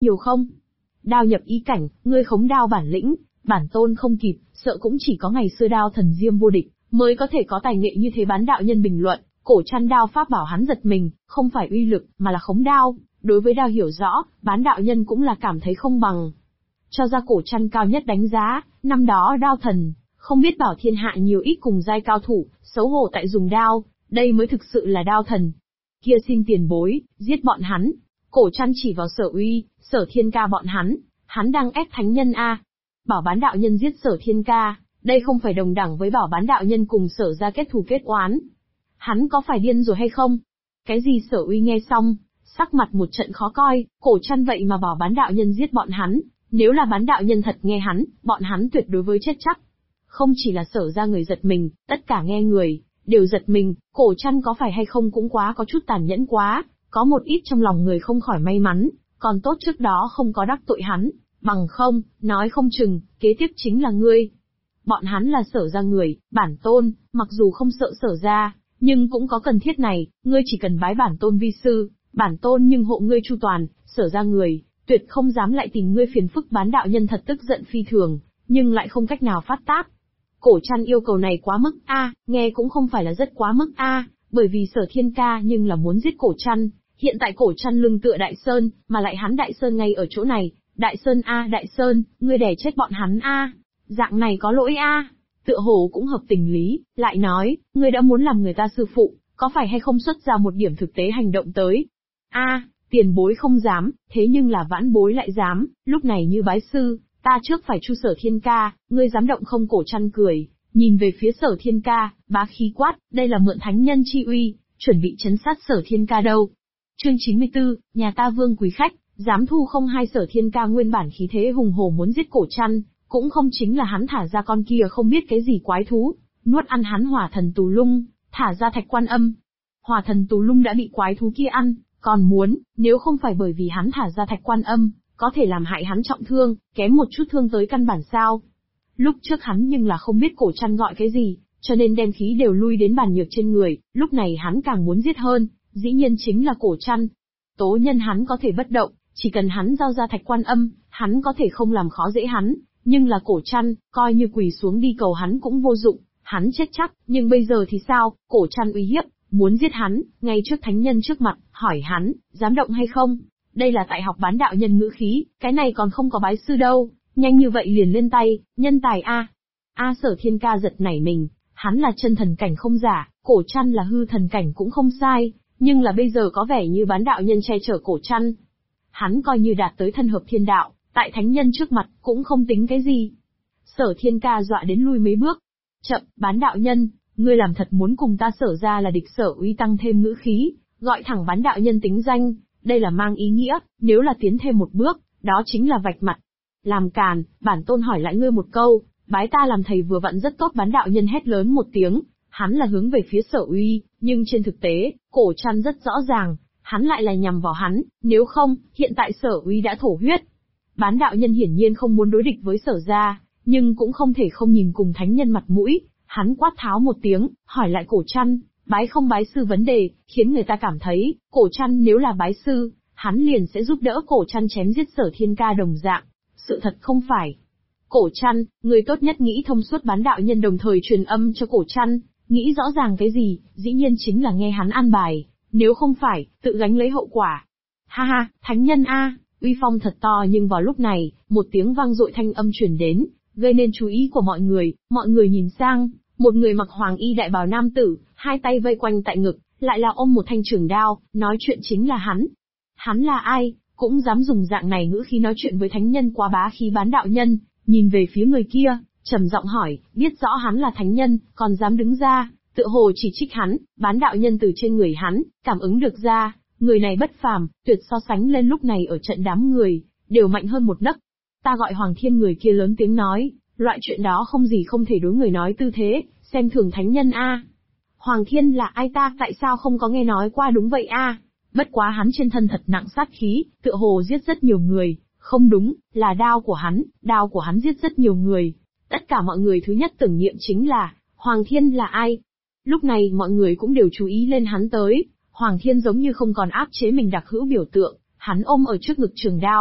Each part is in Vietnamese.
hiểu không? Đao nhập ý cảnh, ngươi khống đao bản lĩnh, bản tôn không kịp, sợ cũng chỉ có ngày xưa đao thần Diêm vô địch, mới có thể có tài nghệ như thế. Bán đạo nhân bình luận, cổ chăn đao pháp bảo hắn giật mình, không phải uy lực, mà là khống đao. Đối với đao hiểu rõ, bán đạo nhân cũng là cảm thấy không bằng. Cho ra cổ chăn cao nhất đánh giá, năm đó đao thần, không biết bảo thiên hạ nhiều ít cùng giai cao thủ, xấu hổ tại dùng đao, đây mới thực sự là đao thần. Kia xin tiền bối, giết bọn hắn. Cổ chăn chỉ vào Sở Uy, Sở Thiên Ca bọn hắn đang ép thánh nhân a. Bảo bán đạo nhân giết Sở Thiên Ca, đây không phải đồng đẳng với bảo bán đạo nhân cùng Sở ra kết thù kết oán. Hắn có phải điên rồi hay không? Cái gì? Sở Uy nghe xong, sắc mặt một trận khó coi, cổ chăn vậy mà bảo bán đạo nhân giết bọn hắn, nếu là bán đạo nhân thật nghe hắn, bọn hắn tuyệt đối với chết chắc. Không chỉ là Sở ra người giật mình, tất cả nghe người đều giật mình, cổ chăn có phải hay không cũng quá có chút tàn nhẫn quá, có một ít trong lòng người không khỏi may mắn, còn tốt trước đó không có đắc tội hắn, bằng không, nói không chừng, kế tiếp chính là ngươi. Bọn hắn là Sở ra người, bản tôn, mặc dù không sợ Sở ra, nhưng cũng có cần thiết này, ngươi chỉ cần bái bản tôn vi sư, bản tôn nhưng hộ ngươi chu toàn. Sở ra người, tuyệt không dám lại tìm ngươi phiền phức. Bán đạo nhân thật tức giận phi thường, nhưng lại không cách nào phát tác. Cổ chăn yêu cầu này quá mức a, nghe cũng không phải là rất quá mức a, bởi vì Sở Thiên Ca nhưng là muốn giết cổ chăn. Hiện tại cổ chăn lưng tựa Đại Sơn, mà lại hắn Đại Sơn ngay ở chỗ này. Đại Sơn a, Đại Sơn, ngươi đè chết bọn hắn a, dạng này có lỗi a. Tựa hồ cũng hợp tình lý, lại nói, ngươi đã muốn làm người ta sư phụ, có phải hay không xuất ra một điểm thực tế hành động tới? A, tiền bối không dám, thế nhưng là vãn bối lại dám, lúc này như bái sư, ta trước phải chu Sở Thiên Ca, ngươi dám động không? Cổ chăn cười, nhìn về phía Sở Thiên Ca, bá khí quát, đây là mượn thánh nhân chi uy, chuẩn bị trấn sát Sở Thiên Ca đâu. Chương 94, nhà ta vương quý khách, dám thu không? Hai Sở Thiên Ca nguyên bản khí thế hùng hổ muốn giết cổ chăn, cũng không chính là hắn thả ra con kia không biết cái gì quái thú, nuốt ăn hắn Hỏa Thần Tù Lung, thả ra Thạch Quan Âm. Hỏa Thần Tù Lung đã bị quái thú kia ăn, còn muốn, nếu không phải bởi vì hắn thả ra Thạch Quan Âm, có thể làm hại hắn trọng thương, kém một chút thương tới căn bản sao. Lúc trước hắn nhưng là không biết cổ chăn gọi cái gì, cho nên đem khí đều lui đến bàn nhược trên người, lúc này hắn càng muốn giết hơn, dĩ nhiên chính là cổ chăn. Tố nhân hắn có thể bất động, chỉ cần hắn giao ra Thạch Quan Âm, hắn có thể không làm khó dễ hắn, nhưng là cổ chăn, coi như quỳ xuống đi cầu hắn cũng vô dụng, hắn chết chắc. Nhưng bây giờ thì sao? Cổ chăn uy hiếp, muốn giết hắn, ngay trước thánh nhân trước mặt, hỏi hắn, dám động hay không? Đây là tại học bán đạo nhân ngữ khí, cái này còn không có bái sư đâu, nhanh như vậy liền lên tay, nhân tài a. Sở Thiên Ca giật nảy mình, hắn là chân thần cảnh không giả, cổ chăn là hư thần cảnh cũng không sai, nhưng là bây giờ có vẻ như bán đạo nhân che chở cổ chăn. Hắn coi như đạt tới thân hợp thiên đạo, tại thánh nhân trước mặt, cũng không tính cái gì. Sở Thiên Ca dọa đến lui mấy bước. Chậm, bán đạo nhân, ngươi làm thật muốn cùng ta Sở ra là địch? Sở Uy tăng thêm ngữ khí, gọi thẳng bán đạo nhân tính danh, đây là mang ý nghĩa, nếu là tiến thêm một bước, đó chính là vạch mặt. Làm càn, bản tôn hỏi lại ngươi một câu, bái ta làm thầy vừa vặn rất tốt. Bán đạo nhân hét lớn một tiếng, hắn là hướng về phía Sở Uy, nhưng trên thực tế, cổ chăn rất rõ ràng, hắn lại là nhằm vào hắn, nếu không, hiện tại Sở Uy đã thổ huyết. Bán đạo nhân hiển nhiên không muốn đối địch với Sở ra, nhưng cũng không thể không nhìn cùng thánh nhân mặt mũi, hắn quát tháo một tiếng, hỏi lại cổ chăn, bái không bái sư vấn đề, khiến người ta cảm thấy, cổ chăn nếu là bái sư, hắn liền sẽ giúp đỡ cổ chăn chém giết Sở Thiên Ca đồng dạng. Sự thật không phải. Cổ chăn, người tốt nhất nghĩ thông suốt. Bán đạo nhân đồng thời truyền âm cho cổ chăn, nghĩ rõ ràng cái gì, dĩ nhiên chính là nghe hắn an bài, nếu không phải, tự gánh lấy hậu quả. Ha ha, thánh nhân a, uy phong thật to. Nhưng vào lúc này, một tiếng vang dội thanh âm truyền đến, gây nên chú ý của mọi người nhìn sang, một người mặc hoàng y đại bào nam tử, hai tay vây quanh tại ngực, lại là ôm một thanh trường đao, nói chuyện chính là hắn. Hắn là ai, cũng dám dùng dạng này ngữ khí nói chuyện với thánh nhân, quá bá khí. Bán đạo nhân, nhìn về phía người kia, trầm giọng hỏi, biết rõ hắn là thánh nhân, còn dám đứng ra, tựa hồ chỉ trích hắn. Bán đạo nhân từ trên người hắn, cảm ứng được ra, người này bất phàm, tuyệt so sánh lên lúc này ở trận đám người, đều mạnh hơn một nấc. Ta gọi Hoàng Thiên. Người kia lớn tiếng nói, loại chuyện đó không gì không thể đối người nói tư thế, xem thường thánh nhân a. Hoàng Thiên là ai ta, tại sao không có nghe nói qua? Đúng vậy a. Bất quá hắn trên thân thật nặng sát khí, tựa hồ giết rất nhiều người, không đúng, là đao của hắn giết rất nhiều người. Tất cả mọi người thứ nhất tưởng niệm chính là, Hoàng Thiên là ai? Lúc này mọi người cũng đều chú ý lên hắn tới, Hoàng Thiên giống như không còn áp chế mình đặc hữu biểu tượng, hắn ôm ở trước ngực trường đao,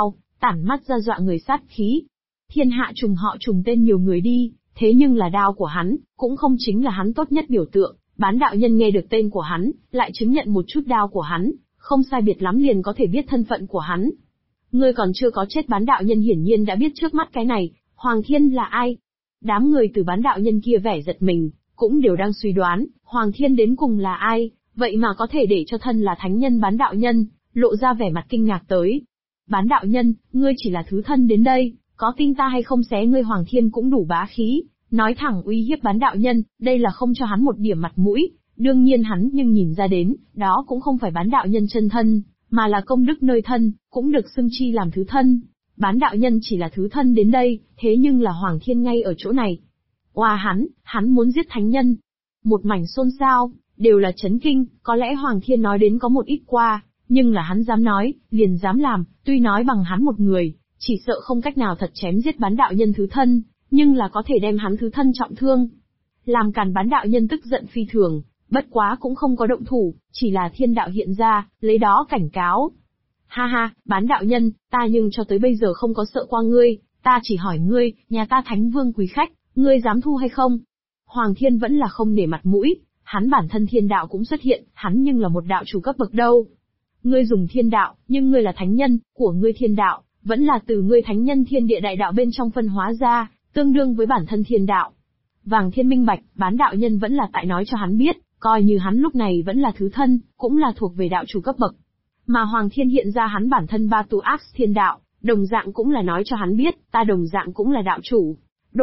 tản mắt ra dọa người sát khí. Thiên hạ trùng họ trùng tên nhiều người đi, thế nhưng là đao của hắn, cũng không chính là hắn tốt nhất biểu tượng. Bán đạo nhân nghe được tên của hắn, lại chứng nhận một chút đao của hắn, không sai biệt lắm liền có thể biết thân phận của hắn. Ngươi còn chưa có chết, bán đạo nhân hiển nhiên đã biết trước mắt cái này, Hoàng Thiên là ai. Đám người từ bán đạo nhân kia vẻ giật mình, cũng đều đang suy đoán, Hoàng Thiên đến cùng là ai, vậy mà có thể để cho thân là thánh nhân bán đạo nhân, lộ ra vẻ mặt kinh ngạc tới. Bán đạo nhân, ngươi chỉ là thứ thân đến đây, có tin ta hay không xé ngươi. Hoàng Thiên cũng đủ bá khí, nói thẳng uy hiếp bán đạo nhân, đây là không cho hắn một điểm mặt mũi. Đương nhiên hắn nhưng nhìn ra đến, đó cũng không phải bán đạo nhân chân thân, mà là công đức nơi thân, cũng được xưng chi làm thứ thân. Bán đạo nhân chỉ là thứ thân đến đây, thế nhưng là Hoàng Thiên ngay ở chỗ này. Oa hắn muốn giết thánh nhân. Một mảnh xôn xao, đều là chấn kinh, có lẽ Hoàng Thiên nói đến có một ít qua, nhưng là hắn dám nói, liền dám làm, tuy nói bằng hắn một người, chỉ sợ không cách nào thật chém giết bán đạo nhân thứ thân, nhưng là có thể đem hắn thứ thân trọng thương. Làm càn bán đạo nhân tức giận phi thường, bất quá cũng không có động thủ, chỉ là thiên đạo hiện ra, lấy đó cảnh cáo. Ha ha, bán đạo nhân, ta nhưng cho tới bây giờ không có sợ qua ngươi, ta chỉ hỏi ngươi, nhà ta thánh vương quý khách, ngươi dám thu hay không? Hoàng Thiên vẫn là không để mặt mũi, hắn bản thân thiên đạo cũng xuất hiện, hắn nhưng là một đạo chủ cấp bậc đâu. Ngươi dùng thiên đạo, nhưng ngươi là thánh nhân, của ngươi thiên đạo, vẫn là từ ngươi thánh nhân thiên địa đại đạo bên trong phân hóa ra, tương đương với bản thân thiên đạo. Vàng Thiên minh bạch, bán đạo nhân vẫn là tại nói cho hắn biết, coi như hắn lúc này vẫn là thứ thân, cũng là thuộc về đạo chủ cấp bậc. Mà Hoàng Thiên hiện ra hắn bản thân ba tu ác thiên đạo, đồng dạng cũng là nói cho hắn biết, ta đồng dạng cũng là đạo chủ.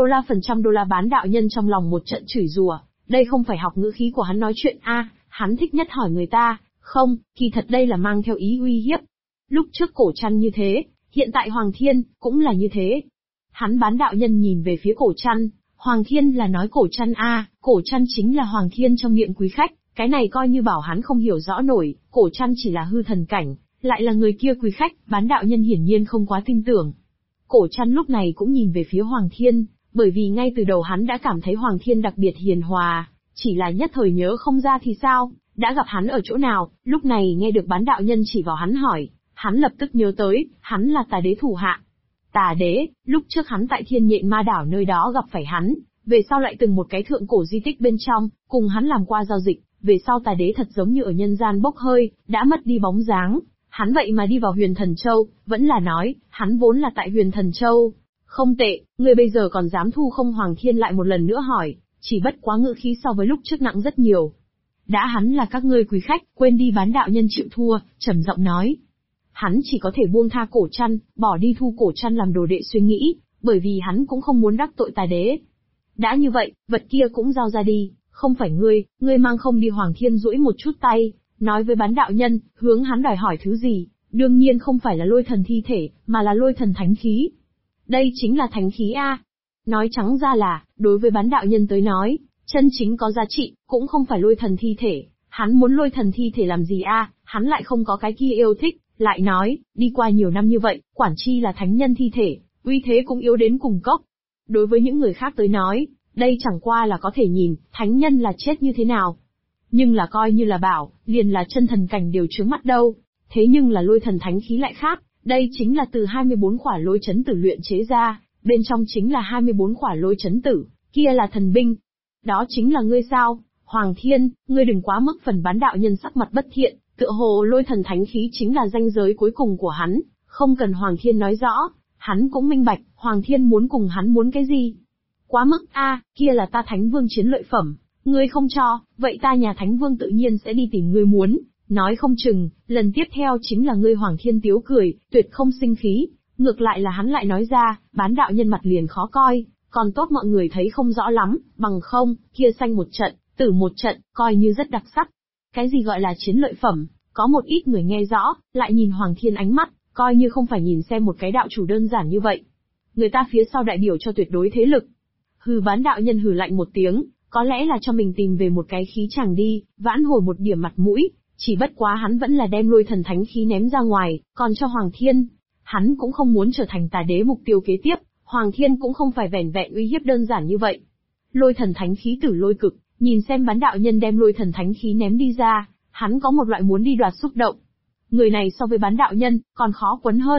$100 bán đạo nhân trong lòng một trận chửi rủa, đây không phải học ngữ khí của hắn nói chuyện a, hắn thích nhất hỏi người ta, không, kỳ thật đây là mang theo ý uy hiếp. Lúc trước Cổ Trăn như thế, hiện tại Hoàng Thiên cũng là như thế. Hắn bán đạo nhân nhìn về phía Cổ Trăn, Hoàng Thiên là nói Cổ Trăn a, Cổ Trăn chính là Hoàng Thiên trong miệng quý khách, cái này coi như bảo hắn không hiểu rõ nổi, Cổ Trăn chỉ là hư thần cảnh, lại là người kia quý khách, bán đạo nhân hiển nhiên không quá tin tưởng. Cổ Trăn lúc này cũng nhìn về phía Hoàng Thiên, bởi vì ngay từ đầu hắn đã cảm thấy Hoàng Thiên đặc biệt hiền hòa, chỉ là nhất thời nhớ không ra thì sao, đã gặp hắn ở chỗ nào, lúc này nghe được bán đạo nhân chỉ vào hắn hỏi, hắn lập tức nhớ tới, hắn là Tà Đế thủ hạ. Tà Đế, lúc trước hắn tại Thiên Nhện Ma Đảo nơi đó gặp phải hắn, về sau lại từng một cái thượng cổ di tích bên trong, cùng hắn làm qua giao dịch, về sau Tà Đế thật giống như ở nhân gian bốc hơi, đã mất đi bóng dáng, hắn vậy mà đi vào Huyền Thần Châu, vẫn là nói, hắn vốn là tại Huyền Thần Châu. Không tệ, ngươi bây giờ còn dám thu không? Hoàng Thiên lại một lần nữa hỏi, chỉ bất quá ngữ khí so với lúc trước nặng rất nhiều. Đã hắn là các ngươi quý khách, quên đi. Bán đạo nhân chịu thua, trầm giọng nói. Hắn chỉ có thể buông tha Cổ Trăn, bỏ đi thu Cổ Trăn làm đồ đệ suy nghĩ, bởi vì hắn cũng không muốn đắc tội Tà Đế. Đã như vậy, vật kia cũng giao ra đi, không phải ngươi mang không đi. Hoàng Thiên duỗi một chút tay, nói với bán đạo nhân, hướng hắn đòi hỏi thứ gì, đương nhiên không phải là lôi thần thi thể, mà là lôi thần thánh khí. Đây chính là thánh khí a. Nói trắng ra là, đối với bán đạo nhân tới nói, chân chính có giá trị, cũng không phải lôi thần thi thể, hắn muốn lôi thần thi thể làm gì a? Hắn lại không có cái kia yêu thích, lại nói, đi qua nhiều năm như vậy, quản chi là thánh nhân thi thể, uy thế cũng yếu đến cùng cốc. Đối với những người khác tới nói, đây chẳng qua là có thể nhìn, thánh nhân là chết như thế nào. Nhưng là coi như là bảo, liền là chân thần cảnh đều chướng mắt đâu. Thế nhưng là lôi thần thánh khí lại khác, đây chính là từ 24 khỏa lôi chấn tử luyện chế ra, bên trong chính là 24 khỏa lôi chấn tử, kia là thần binh. Đó chính là ngươi sao, Hoàng Thiên, ngươi đừng quá mức. Phần bán đạo nhân sắc mặt bất thiện, tựa hồ lôi thần thánh khí chính là ranh giới cuối cùng của hắn, không cần Hoàng Thiên nói rõ, hắn cũng minh bạch, Hoàng Thiên muốn cùng hắn muốn cái gì. Quá mức a, kia là ta Thánh Vương chiến lợi phẩm, ngươi không cho, vậy ta nhà Thánh Vương tự nhiên sẽ đi tìm ngươi muốn, nói không chừng, lần tiếp theo chính là ngươi. Hoàng Thiên tiếu cười, tuyệt không sinh khí, ngược lại là hắn lại nói ra, bán đạo nhân mặt liền khó coi, còn tốt mọi người thấy không rõ lắm, bằng không, kia xanh một trận, tử một trận, coi như rất đặc sắc. Cái gì gọi là chiến lợi phẩm, có một ít người nghe rõ, lại nhìn Hoàng Thiên ánh mắt, coi như không phải nhìn xem một cái đạo chủ đơn giản như vậy. Người ta phía sau đại biểu cho tuyệt đối thế lực. Hừ, bán đạo nhân hừ lạnh một tiếng, có lẽ là cho mình tìm về một cái khí chàng đi, vãn hồi một điểm mặt mũi, chỉ bất quá hắn vẫn là đem lôi thần thánh khí ném ra ngoài, còn cho Hoàng Thiên. Hắn cũng không muốn trở thành Tà Đế mục tiêu kế tiếp, Hoàng Thiên cũng không phải vẻn vẹn uy hiếp đơn giản như vậy. Lôi thần thánh khí tử lôi cực, nhìn xem bán đạo nhân đem lôi thần thánh khí ném đi ra, hắn có một loại muốn đi đoạt xúc động. Người này so với bán đạo nhân, còn khó quấn hơn,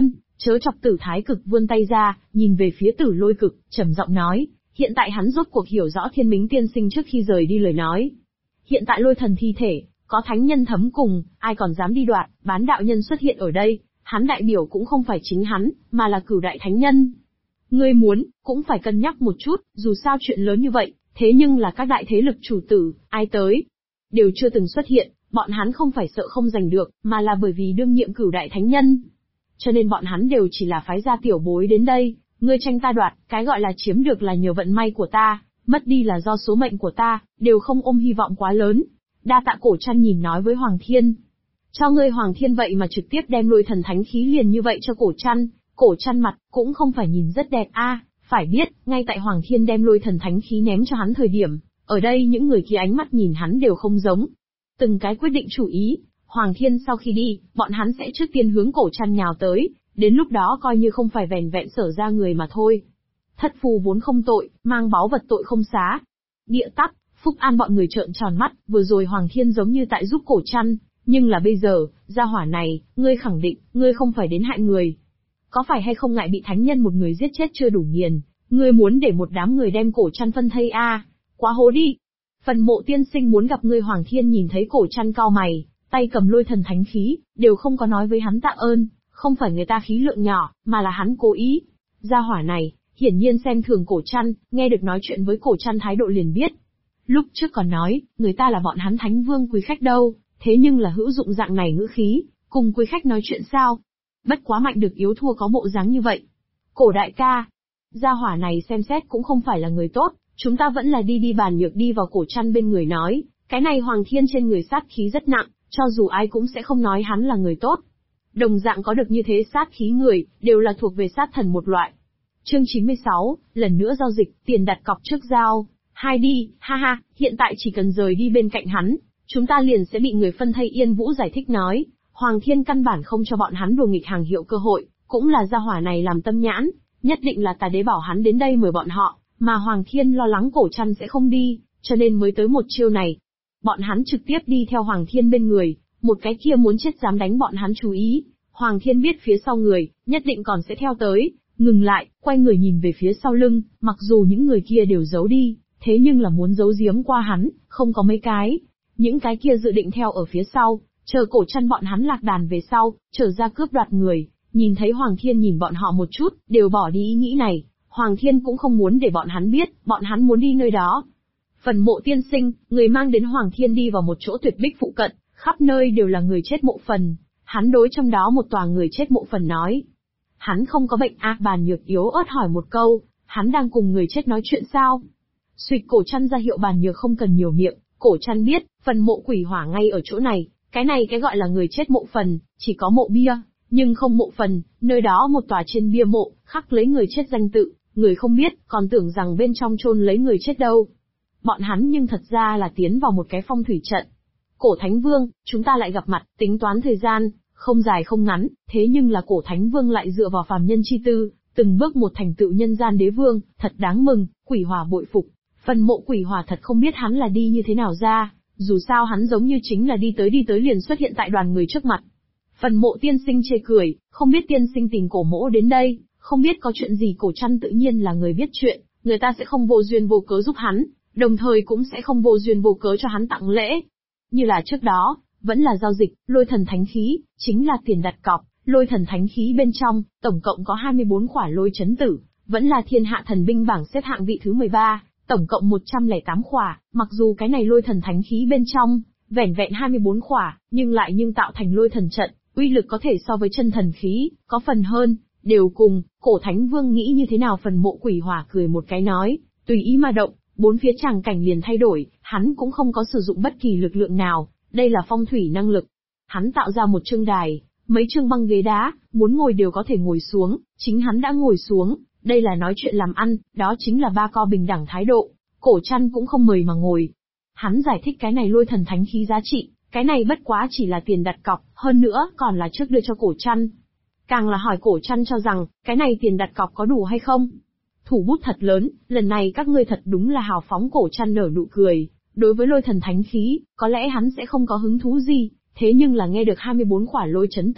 Chớ chọc Tử Thái Cực vươn tay ra, nhìn về phía Tử Lôi Cực, trầm giọng nói, hiện tại hắn rốt cuộc hiểu rõ Thiên Mính tiên sinh trước khi rời đi lời nói. Hiện tại lôi thần thi thể, có thánh nhân thấm cùng, ai còn dám đi đoạt, bán đạo nhân xuất hiện ở đây, hắn đại biểu cũng không phải chính hắn, mà là Cửu đại thánh nhân. Ngươi muốn, cũng phải cân nhắc một chút, dù sao chuyện lớn như vậy, thế nhưng là các đại thế lực chủ tử, ai tới, đều chưa từng xuất hiện, bọn hắn không phải sợ không giành được, mà là bởi vì đương nhiệm Cửu đại thánh nhân. Cho nên bọn hắn đều chỉ là phái gia tiểu bối đến đây, ngươi tranh ta đoạt, cái gọi là chiếm được là nhờ vận may của ta, mất đi là do số mệnh của ta, đều không ôm hy vọng quá lớn. Đa tạ Cổ Trăn nhìn nói với Hoàng Thiên. Cho ngươi Hoàng Thiên vậy mà trực tiếp đem lôi thần thánh khí liền như vậy cho Cổ Trăn mặt, cũng không phải nhìn rất đẹp phải biết, ngay tại Hoàng Thiên đem lôi thần thánh khí ném cho hắn thời điểm, ở đây những người kia ánh mắt nhìn hắn đều không giống. Từng cái quyết định chủ ý, Hoàng Thiên sau khi đi, bọn hắn sẽ trước tiên hướng Cổ Trăn nhào tới, đến lúc đó coi như không phải vẻn vẹn sở ra người mà thôi. Thất phù vốn không tội, mang báu vật tội không xá. Địa tắc, Phúc An bọn người trợn tròn mắt, vừa rồi Hoàng Thiên giống như tại giúp Cổ Trăn, nhưng là bây giờ, gia hỏa này, ngươi khẳng định, ngươi không phải đến hại người. Có phải hay không ngại bị thánh nhân một người giết chết chưa đủ nghiền, ngươi muốn để một đám người đem Cổ Trăn phân thây quá hố đi. Phần Mộ tiên sinh muốn gặp ngươi. Hoàng Thiên nhìn thấy Cổ Trăn cau mày, tay cầm lôi thần thánh khí, đều không có nói với hắn tạ ơn, không phải người ta khí lượng nhỏ, mà là hắn cố ý. Gia hỏa này, hiển nhiên xem thường Cổ Trăn, nghe được nói chuyện với Cổ Trăn thái độ liền biết. Lúc trước còn nói, người ta là bọn hắn thánh vương quý khách đâu, thế nhưng là hữu dụng dạng này ngữ khí, cùng quý khách nói chuyện sao? Bất quá mạnh được yếu thua có bộ dáng như vậy. Cổ đại ca, gia hỏa này xem xét cũng không phải là người tốt, chúng ta vẫn là đi bàn nhược đi vào Cổ Trăn bên người nói, cái này Hoàng Thiên trên người sát khí rất nặng, cho dù ai cũng sẽ không nói hắn là người tốt. Đồng dạng có được như thế sát khí người, đều là thuộc về sát thần một loại. Chương 96, lần nữa giao dịch, tiền đặt cọc trước giao. Hai đi, ha ha, hiện tại chỉ cần rời đi bên cạnh hắn, chúng ta liền sẽ bị người phân thây. Yên Vũ giải thích nói, Hoàng Thiên căn bản không cho bọn hắn đùa nghịch hàng hiệu cơ hội, cũng là gia hỏa này làm tâm nhãn, nhất định là Tà Đế bảo hắn đến đây mời bọn họ, mà Hoàng Thiên lo lắng Cổ Trăn sẽ không đi, cho nên mới tới một chiêu này. Bọn hắn trực tiếp đi theo Hoàng Thiên bên người, một cái kia muốn chết dám đánh bọn hắn chú ý. Hoàng Thiên biết phía sau người, nhất định còn sẽ theo tới, ngừng lại, quay người nhìn về phía sau lưng, mặc dù những người kia đều giấu đi, thế nhưng là muốn giấu giếm qua hắn, không có mấy cái. Những cái kia dự định theo ở phía sau, chờ Cổ Trăn bọn hắn lạc đàn về sau, trở ra cướp đoạt người, nhìn thấy Hoàng Thiên nhìn bọn họ một chút, đều bỏ đi ý nghĩ này. Hoàng Thiên cũng không muốn để bọn hắn biết, bọn hắn muốn đi nơi đó. Phần Mộ tiên sinh, người mang đến Hoàng Thiên đi vào một chỗ tuyệt bích phụ cận, khắp nơi đều là người chết mộ phần. Hắn đối trong đó một tòa người chết mộ phần nói. Hắn không có bệnh Bàn Nhược yếu ớt hỏi một câu, hắn đang cùng người chết nói chuyện sao? Xuyệt. Cổ Trăn ra hiệu Bàn Nhược không cần nhiều miệng. Cổ Trăn biết, phần mộ quỷ hỏa ngay ở chỗ này, cái gọi là người chết mộ phần, chỉ có mộ bia, nhưng không mộ phần, nơi đó một tòa trên bia mộ, khắc lấy người chết danh tự, người không biết, còn tưởng rằng bên trong chôn lấy người chết đâu. Bọn hắn nhưng thật ra là tiến vào một cái phong thủy trận. Cổ Thánh Vương, chúng ta lại gặp mặt, tính toán thời gian, không dài không ngắn, thế nhưng là Cổ Thánh Vương lại dựa vào phàm nhân chi tư, từng bước một thành tựu nhân gian đế vương, thật đáng mừng. Quỷ hỏa bội phục. Phần Mộ quỷ hỏa thật không biết hắn là đi như thế nào ra, dù sao hắn giống như chính là đi tới liền xuất hiện tại đoàn người trước mặt. Phần Mộ tiên sinh chê cười, không biết tiên sinh tìm Cổ mỗ đến đây, không biết có chuyện gì. Cổ Trăn tự nhiên là người biết chuyện, người ta sẽ không vô duyên vô cớ giúp hắn, đồng thời cũng sẽ không vô duyên vô cớ cho hắn tặng lễ. Như là trước đó, vẫn là giao dịch, lôi thần thánh khí, chính là tiền đặt cọc. Lôi thần thánh khí bên trong, tổng cộng có 24 khỏa lôi chấn tử, vẫn là thiên hạ thần binh bảng xếp hạng vị thứ 13, tổng cộng 108 khỏa. Mặc dù cái này lôi thần thánh khí bên trong, vẻn vẹn 24 khỏa, nhưng tạo thành lôi thần trận, uy lực có thể so với chân thần khí, có phần hơn, đều cùng. Cổ Thánh Vương nghĩ như thế nào? Phần Mộ quỷ hỏa cười một cái nói, tùy ý mà động, bốn phía tràng cảnh liền thay đổi, hắn cũng không có sử dụng bất kỳ lực lượng nào, đây là phong thủy năng lực. Hắn tạo ra một chương đài, mấy chương băng ghế đá, muốn ngồi đều có thể ngồi xuống, chính hắn đã ngồi xuống, đây là nói chuyện làm ăn, đó chính là ba co bình đẳng thái độ. Cổ Trăn cũng không mời mà ngồi. Hắn giải thích cái này lôi thần thánh khí giá trị, cái này bất quá chỉ là tiền đặt cọc, hơn nữa còn là trước đưa cho Cổ Trăn. Càng là hỏi Cổ Trăn cho rằng, cái này tiền đặt cọc có đủ hay không? Thủ bút thật lớn, lần này các ngươi thật đúng là hào phóng. Cổ Trăn nở nụ cười, đối với lôi thần thánh khí, có lẽ hắn sẽ không có hứng thú gì, thế nhưng là nghe được 24 khỏa lôi chấn tử,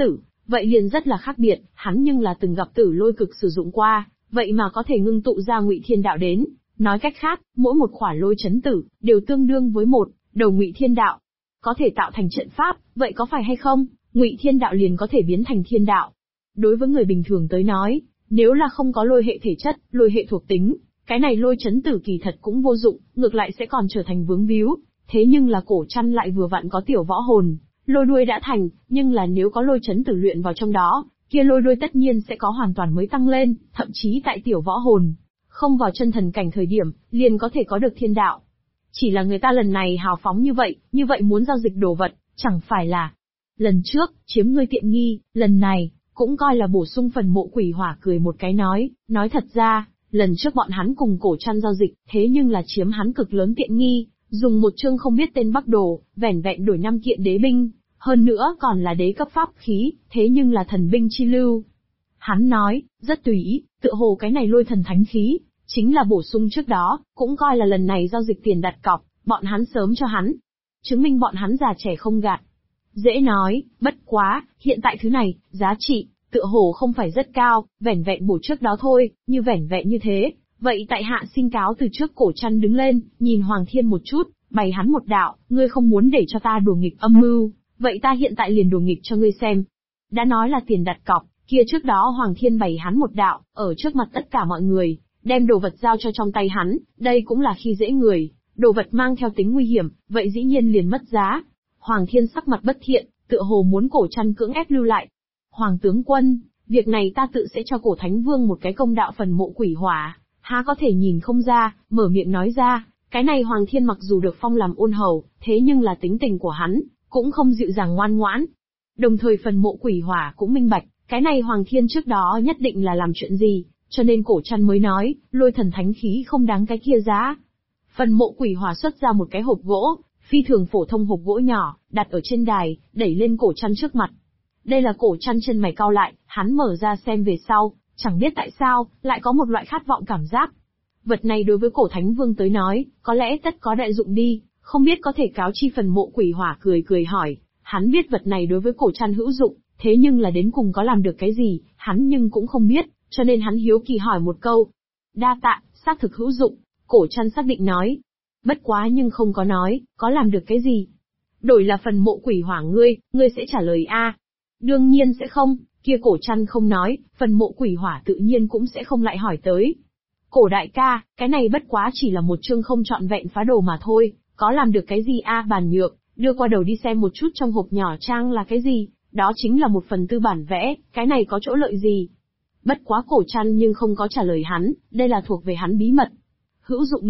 vậy liền rất là khác biệt, hắn nhưng là từng gặp Tử Lôi Cực sử dụng qua, vậy mà có thể ngưng tụ ra Ngụy Thiên Đạo đến. Nói cách khác, mỗi một khỏa lôi chấn tử, đều tương đương với một đầu Ngụy Thiên Đạo. Có thể tạo thành trận pháp, vậy có phải hay không, Ngụy Thiên Đạo liền có thể biến thành Thiên Đạo. Đối với người bình thường tới nói, nếu là không có lôi hệ thể chất, lôi hệ thuộc tính, cái này lôi chấn tử kỳ thật cũng vô dụng, ngược lại sẽ còn trở thành vướng víu. Thế nhưng là Cổ Trăn lại vừa vặn có tiểu võ hồn, lôi đuôi đã thành, nhưng là nếu có lôi chấn tử luyện vào trong đó, kia lôi đuôi tất nhiên sẽ có hoàn toàn mới tăng lên, thậm chí tại tiểu võ hồn, không vào chân thần cảnh thời điểm, liền có thể có được thiên đạo. Chỉ là người ta lần này hào phóng như vậy muốn giao dịch đồ vật, chẳng phải là lần trước, chiếm ngươi tiện nghi, lần này, cũng coi là bổ sung phần mộ quỷ hỏa cười một cái nói thật ra, lần trước bọn hắn cùng Cổ Trăn giao dịch, thế nhưng là chiếm hắn cực lớn tiện nghi, dùng một chương không biết tên Bắc Đồ, vẻn vẹn đổi 5 kiện đế binh, hơn nữa còn là đế cấp pháp khí, thế nhưng là thần binh chi lưu. Hắn nói, rất tùy ý, tựa hồ cái này lôi thần thánh khí, chính là bổ sung trước đó, cũng coi là lần này giao dịch tiền đặt cọc, bọn hắn sớm cho hắn. Chứng minh bọn hắn già trẻ không gạt. Dễ nói, bất quá, hiện tại thứ này, giá trị, tựa hồ không phải rất cao, vẻn vẹn bổ trước đó thôi, như vẻn vẹn như thế. Vậy tại hạ xin cáo từ trước. Cổ Trăn đứng lên, nhìn Hoàng Thiên một chút, bày hắn một đạo, ngươi không muốn để cho ta đùa nghịch âm mưu, vậy ta hiện tại liền đùa nghịch cho ngươi xem. Đã nói là tiền đặt cọc, kia trước đó Hoàng Thiên bày hắn một đạo, ở trước mặt tất cả mọi người, đem đồ vật giao cho trong tay hắn, đây cũng là khi dễ người, đồ vật mang theo tính nguy hiểm, vậy dĩ nhiên liền mất giá. Hoàng Thiên sắc mặt bất thiện, tựa hồ muốn Cổ Trăn cưỡng ép lưu lại. Hoàng tướng quân, việc này ta tự sẽ cho Cổ Thánh Vương một cái công đạo phần mộ quỷ hỏa. Há có thể nhìn không ra, mở miệng nói ra, cái này Hoàng Thiên mặc dù được phong làm ôn hầu, thế nhưng là tính tình của hắn, cũng không dịu dàng ngoan ngoãn. Đồng thời phần mộ quỷ hỏa cũng minh bạch, cái này Hoàng Thiên trước đó nhất định là làm chuyện gì, cho nên Cổ Trăn mới nói, lôi thần thánh khí không đáng cái kia giá. Phần mộ quỷ hỏa xuất ra một cái hộp gỗ, phi thường phổ thông hộp gỗ nhỏ, đặt ở trên đài, đẩy lên Cổ Trăn trước mặt. Đây là Cổ Trăn chân mày cau lại, hắn mở ra xem về sau. Chẳng biết tại sao, lại có một loại khát vọng cảm giác. Vật này đối với Cổ Thánh Vương tới nói, có lẽ tất có đại dụng đi, không biết có thể cáo chi phần mộ quỷ hỏa cười hỏi. Hắn biết vật này đối với Cổ Trăn hữu dụng, thế nhưng là đến cùng có làm được cái gì, hắn nhưng cũng không biết, cho nên hắn hiếu kỳ hỏi một câu. Đa tạ, xác thực hữu dụng, Cổ Trăn xác định nói. Bất quá nhưng không có nói, có làm được cái gì. Đổi là phần mộ quỷ hỏa ngươi sẽ trả lời a? Đương nhiên sẽ không. Kia Cổ Trăn không nói, phần mộ quỷ hỏa tự nhiên cũng sẽ không lại hỏi tới. Cổ đại ca, cái này bất quá chỉ là một chương không trọn vẹn phá đồ mà thôi, có làm được cái gì a? Bàn nhược, đưa qua đầu đi xem một chút trong hộp nhỏ trang là cái gì, đó chính là 1/4 bản vẽ, cái này có chỗ lợi gì? Bất quá Cổ Trăn nhưng không có trả lời hắn, đây là thuộc về hắn bí mật. Hữu dụng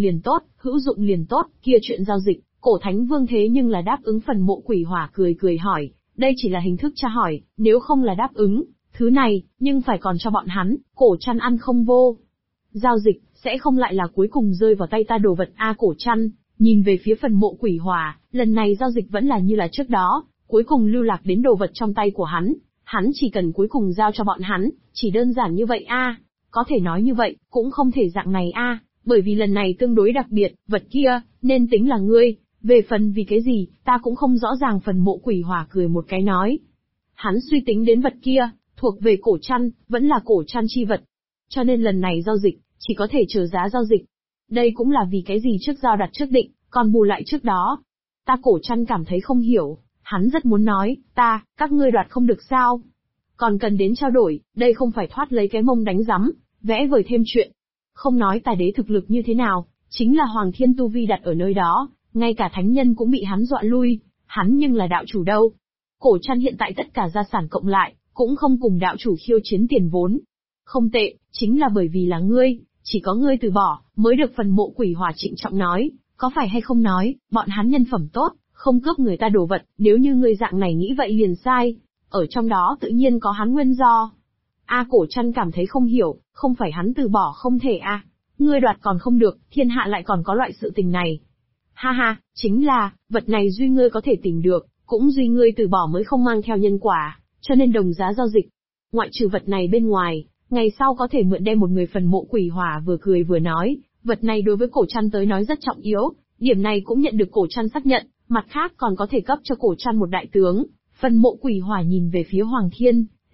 liền tốt, kia chuyện giao dịch, Cổ Thánh Vương thế nhưng là đáp ứng. Phần mộ quỷ hỏa cười hỏi. Đây chỉ là hình thức tra hỏi, nếu không là đáp ứng, thứ này, nhưng phải còn cho bọn hắn, Cổ Trăn ăn không vô. Giao dịch, sẽ không lại là cuối cùng rơi vào tay ta đồ vật a? Cổ Trăn, nhìn về phía phần mộ quỷ hỏa, lần này giao dịch vẫn là như là trước đó, cuối cùng lưu lạc đến đồ vật trong tay của hắn chỉ cần cuối cùng giao cho bọn hắn, chỉ đơn giản như vậy a? Có thể nói như vậy, cũng không thể dạng này a, bởi vì lần này tương đối đặc biệt, vật kia, nên tính là ngươi. Về phần vì cái gì, ta cũng không rõ ràng. Phần mộ quỷ hỏa cười một cái nói. Hắn suy tính đến vật kia, thuộc về Cổ Trăn, vẫn là Cổ Trăn chi vật. Cho nên lần này giao dịch, chỉ có thể chờ giá giao dịch. Đây cũng là vì cái gì trước giao đặt trước định, còn bù lại trước đó. Ta Cổ Trăn cảm thấy không hiểu, hắn rất muốn nói, các ngươi đoạt không được sao? Còn cần đến trao đổi, đây không phải thoát lấy cái mông đánh rắm, vẽ vời thêm chuyện. Không nói tài đế thực lực như thế nào, chính là Hoàng Thiên tu vi đặt ở nơi đó. Ngay cả thánh nhân cũng bị hắn dọa lui, hắn nhưng là đạo chủ đâu. Cổ Trăn hiện tại tất cả gia sản cộng lại, cũng không cùng đạo chủ khiêu chiến tiền vốn. Không tệ, chính là bởi vì là ngươi, chỉ có ngươi từ bỏ, mới được. Phần mộ quỷ hỏa trịnh trọng nói, có phải hay không nói, bọn hắn nhân phẩm tốt, không cướp người ta đồ vật, nếu như ngươi dạng này nghĩ vậy liền sai. Ở trong đó tự nhiên có hắn nguyên do. Cổ Trăn cảm thấy không hiểu, không phải hắn từ bỏ không thể ngươi đoạt còn không được, thiên hạ lại còn có loại sự tình này. Ha, chính là, vật này duy ngươi có thể tìm được, cũng duy ngươi từ bỏ mới không mang theo nhân quả, cho nên đồng giá giao dịch. Ngoại trừ vật này bên ngoài, ngày sau có thể mượn đem một người. Phần mộ quỷ hỏa vừa cười vừa nói, vật này đối với Cổ Trăn tới nói rất trọng yếu, điểm này cũng nhận được Cổ Trăn xác nhận, mặt khác còn có thể cấp cho Cổ Trăn một đại tướng. Phần mộ quỷ hỏa nhìn về phía Hoàng Thiên,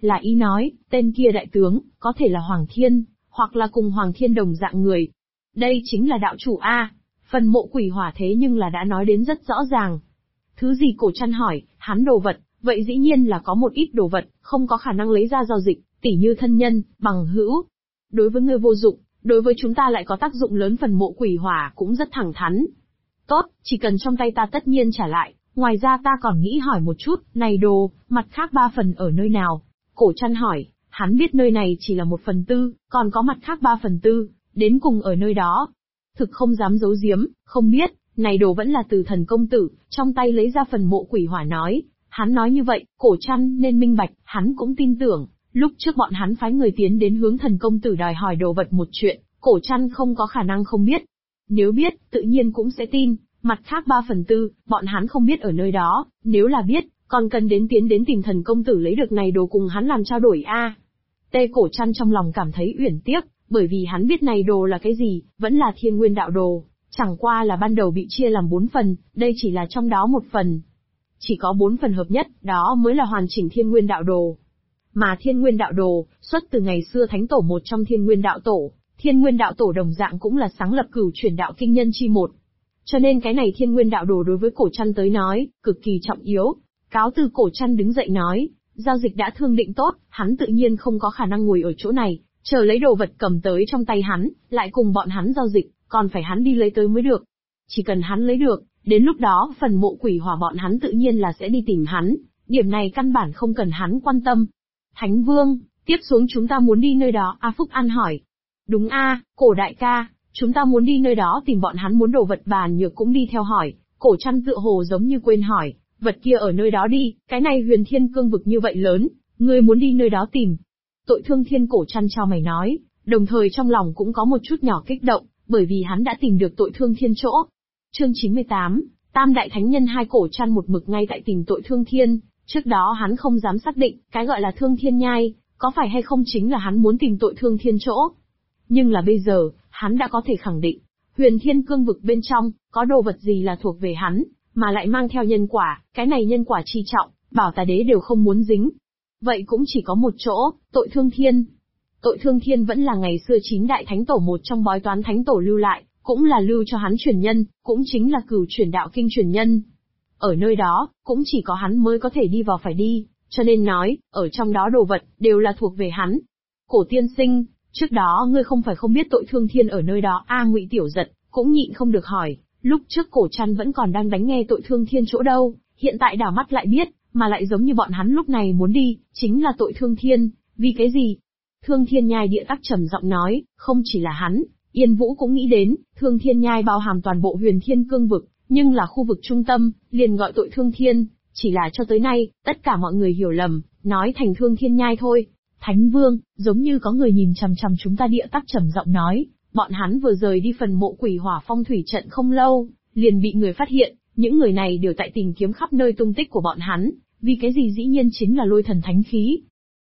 là ý nói, tên kia đại tướng, có thể là Hoàng Thiên, hoặc là cùng Hoàng Thiên đồng dạng người. Đây chính là đạo chủ A. Phần mộ quỷ hỏa thế nhưng là đã nói đến rất rõ ràng. Thứ gì Cổ Trăn hỏi, hắn đồ vật, vậy dĩ nhiên là có một ít đồ vật, không có khả năng lấy ra giao dịch, tỉ như thân nhân, bằng hữu. Đối với ngươi vô dụng, đối với chúng ta lại có tác dụng lớn. Phần mộ quỷ hỏa cũng rất thẳng thắn. Tốt, chỉ cần trong tay ta tất nhiên trả lại, ngoài ra ta còn nghĩ hỏi một chút, này đồ, mặt khác 3 phần ở nơi nào? Cổ Trăn hỏi, hắn biết nơi này chỉ là 1/4, còn có mặt khác 3/4, đến cùng ở nơi đó. Thực không dám giấu giếm, không biết, này đồ vẫn là từ Thần công tử, trong tay lấy ra phần mộ quỷ hỏa nói. Hắn nói như vậy, Cổ Trăn nên minh bạch, hắn cũng tin tưởng, lúc trước bọn hắn phái người tiến đến hướng Thần công tử đòi hỏi đồ vật một chuyện, Cổ Trăn không có khả năng không biết. Nếu biết, tự nhiên cũng sẽ tin, mặt khác 3/4, bọn hắn không biết ở nơi đó, nếu là biết, còn cần tiến đến tìm Thần công tử lấy được này đồ cùng hắn làm trao đổi a. Tê Cổ Trăn trong lòng cảm thấy uyển tiếc, bởi vì hắn biết này đồ là cái gì, vẫn là Thiên Nguyên đạo đồ, chẳng qua là ban đầu bị chia làm 4 phần, đây chỉ là trong đó một phần. Chỉ có 4 phần hợp nhất, đó mới là hoàn chỉnh Thiên Nguyên đạo đồ. Mà Thiên Nguyên đạo đồ, xuất từ ngày xưa thánh tổ một trong Thiên Nguyên đạo tổ, Thiên Nguyên đạo tổ đồng dạng cũng là sáng lập cửu chuyển đạo kinh nhân chi một. Cho nên cái này Thiên Nguyên đạo đồ đối với Cổ Trăn tới nói, cực kỳ trọng yếu. Cáo từ Cổ Trăn đứng dậy nói, giao dịch đã thương định tốt, hắn tự nhiên không có khả năng ngồi ở chỗ này, chờ lấy đồ vật cầm tới trong tay hắn, lại cùng bọn hắn giao dịch, còn phải hắn đi lấy tới mới được. Chỉ cần hắn lấy được, đến lúc đó phần mộ quỷ hỏa bọn hắn tự nhiên là sẽ đi tìm hắn, điểm này căn bản không cần hắn quan tâm. Thánh Vương, tiếp xuống chúng ta muốn đi nơi đó, A Phúc An hỏi. Đúng a, Cổ đại ca, chúng ta muốn đi nơi đó tìm bọn hắn muốn đồ vật. Bàn Nhược cũng đi theo hỏi, Cổ Trăn tựa hồ giống như quên hỏi, vật kia ở nơi đó đi, cái này Huyền Thiên cương vực như vậy lớn, ngươi muốn đi nơi đó tìm. Tội Thương Thiên Cổ Trăn chau mày nói, đồng thời trong lòng cũng có một chút nhỏ kích động, bởi vì hắn đã tìm được Tội Thương Thiên chỗ. Chương 98, Tam Đại Thánh Nhân. Hai Cổ Trăn một mực ngay tại tìm Tội Thương Thiên, trước đó hắn không dám xác định, cái gọi là Thương Thiên Nhai, có phải hay không chính là hắn muốn tìm Tội Thương Thiên chỗ. Nhưng là bây giờ, hắn đã có thể khẳng định, Huyền Thiên cương vực bên trong, có đồ vật gì là thuộc về hắn, mà lại mang theo nhân quả, cái này nhân quả chi trọng, Bảo Tà Đế đều không muốn dính. Vậy cũng chỉ có một chỗ, Tội Thương Thiên. Tội Thương Thiên vẫn là ngày xưa 9 đại thánh tổ một trong bói toán thánh tổ lưu lại, cũng là lưu cho hắn truyền nhân, cũng chính là cửu chuyển đạo kinh truyền nhân. Ở nơi đó, cũng chỉ có hắn mới có thể đi vào phải đi, cho nên nói, ở trong đó đồ vật, đều là thuộc về hắn. Cổ tiên sinh, trước đó ngươi không phải không biết Tội Thương Thiên ở nơi đó. Ngụy Tiểu Giật cũng nhịn không được hỏi, lúc trước Cổ Trăn vẫn còn đang đánh nghe Tội Thương Thiên chỗ đâu, hiện tại đảo mắt lại biết, mà lại giống như bọn hắn lúc này muốn đi, chính là Tội Thương Thiên, vì cái gì? Thương Thiên Nhai Địa Tắc trầm giọng nói, không chỉ là hắn, Yên Vũ cũng nghĩ đến, Thương Thiên Nhai bao hàm toàn bộ Huyền Thiên cương vực, nhưng là khu vực trung tâm, liền gọi Tội Thương Thiên, chỉ là cho tới nay, tất cả mọi người hiểu lầm, nói thành Thương Thiên Nhai thôi. Thánh Vương, giống như có người nhìn chằm chằm chúng ta. Địa Tắc trầm giọng nói, bọn hắn vừa rời đi phần mộ quỷ hỏa phong thủy trận không lâu, liền bị người phát hiện, những người này đều tại tìm kiếm khắp nơi tung tích của bọn hắn, vì cái gì dĩ nhiên chính là lôi thần thánh khí.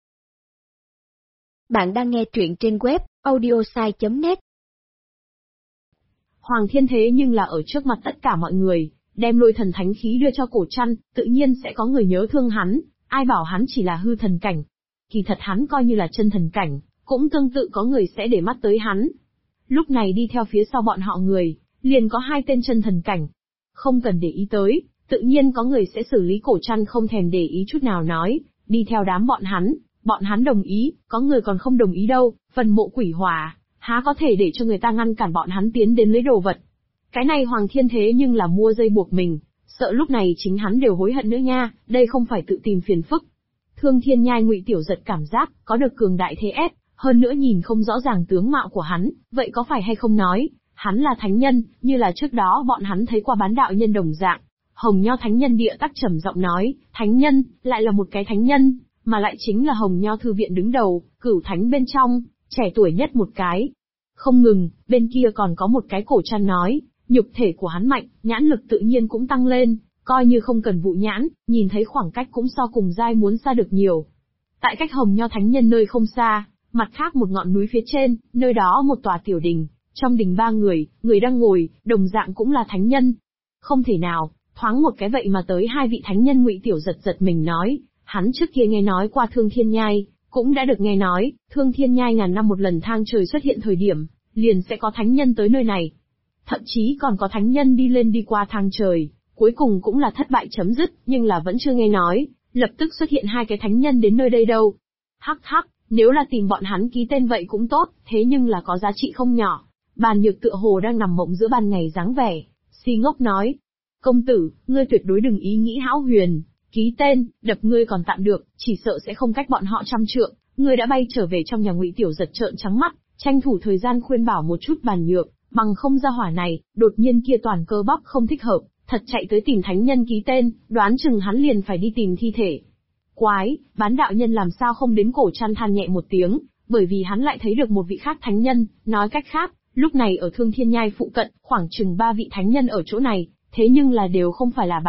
Bạn đang nghe truyện trên web audiosai.net. Hoàng Thiên thế nhưng là ở trước mặt tất cả mọi người, đem lôi thần thánh khí đưa cho Cổ Trăn, tự nhiên sẽ có người nhớ thương hắn, ai bảo hắn chỉ là hư thần cảnh. Kỳ thật hắn coi như là chân thần cảnh, cũng tương tự có người sẽ để mắt tới hắn. Lúc này đi theo phía sau bọn họ người, liền có 2 tên chân thần cảnh. Không cần để ý tới, tự nhiên có người sẽ xử lý. Cổ Trăn không thèm để ý chút nào nói, đi theo đám bọn hắn đồng ý, có người còn không đồng ý đâu, phần mộ quỷ hỏa, há có thể để cho người ta ngăn cản bọn hắn tiến đến lấy đồ vật. Cái này Hoàng Thiên thế nhưng là mua dây buộc mình, sợ lúc này chính hắn đều hối hận nữa nha, đây không phải tự tìm phiền phức. Thương Thiên Nhai Ngụy Tiểu Giật cảm giác, có được cường đại thế ép, hơn nữa nhìn không rõ ràng tướng mạo của hắn, vậy có phải hay không nói, hắn là thánh nhân, như là trước đó bọn hắn thấy qua bán đạo nhân đồng dạng. Hồng Nho Thánh Nhân. Địa Tắc trầm giọng nói, thánh nhân, lại là một cái thánh nhân, mà lại chính là Hồng Nho Thư viện đứng đầu, cửu thánh bên trong, trẻ tuổi nhất một cái. Không ngừng, bên kia còn có một cái. Cổ Trăn nói, nhục thể của hắn mạnh, nhãn lực tự nhiên cũng tăng lên, coi như không cần vụ nhãn, nhìn thấy khoảng cách cũng so cùng giai muốn xa được nhiều. Tại cách Hồng Nho Thánh Nhân nơi không xa, mặt khác một ngọn núi phía trên, nơi đó một tòa tiểu đình, trong đình 3 người đang ngồi, đồng dạng cũng là thánh nhân. Không thể nào, thoáng một cái vậy mà tới 2 vị thánh nhân. Ngụy Tiểu Giật giật mình nói, Hắn trước kia nghe nói qua Thương Thiên Nhai, cũng đã được nghe nói, Thương Thiên Nhai ngàn năm một lần thang trời xuất hiện thời điểm, liền sẽ có thánh nhân tới nơi này. Thậm chí còn có thánh nhân đi lên đi qua thang trời, cuối cùng cũng là thất bại chấm dứt, nhưng là vẫn chưa nghe nói, lập tức xuất hiện hai cái thánh nhân đến nơi đây đâu. Hắc hắc, nếu là tìm bọn hắn ký tên vậy cũng tốt, thế nhưng là có giá trị không nhỏ. Bàn Nhược tựa hồ đang nằm mộng giữa ban ngày dáng vẻ, si ngốc nói. Công tử, ngươi tuyệt đối đừng ý nghĩ hão huyền, ký tên, đập ngươi còn tạm được, chỉ sợ sẽ không cách bọn họ 100 trượng, ngươi đã bay trở về trong nhà Ngụy Tiểu Giật trợn trắng mắt, tranh thủ thời gian khuyên bảo một chút Bàn Nhược, bằng không ra hỏa này, đột nhiên kia toàn cơ bắp không thích hợp, thật chạy tới tìm thánh nhân ký tên, đoán chừng hắn liền phải đi tìm thi thể. Quái, Bán đạo nhân làm sao không đến cổ chăn than nhẹ một tiếng, bởi vì hắn lại thấy được một vị khác thánh nhân, nói cách khác, lúc này ở Thương Thiên Nhai phụ cận, khoảng chừng 3 vị thánh nhân ở chỗ này, thế nhưng là đều không phải là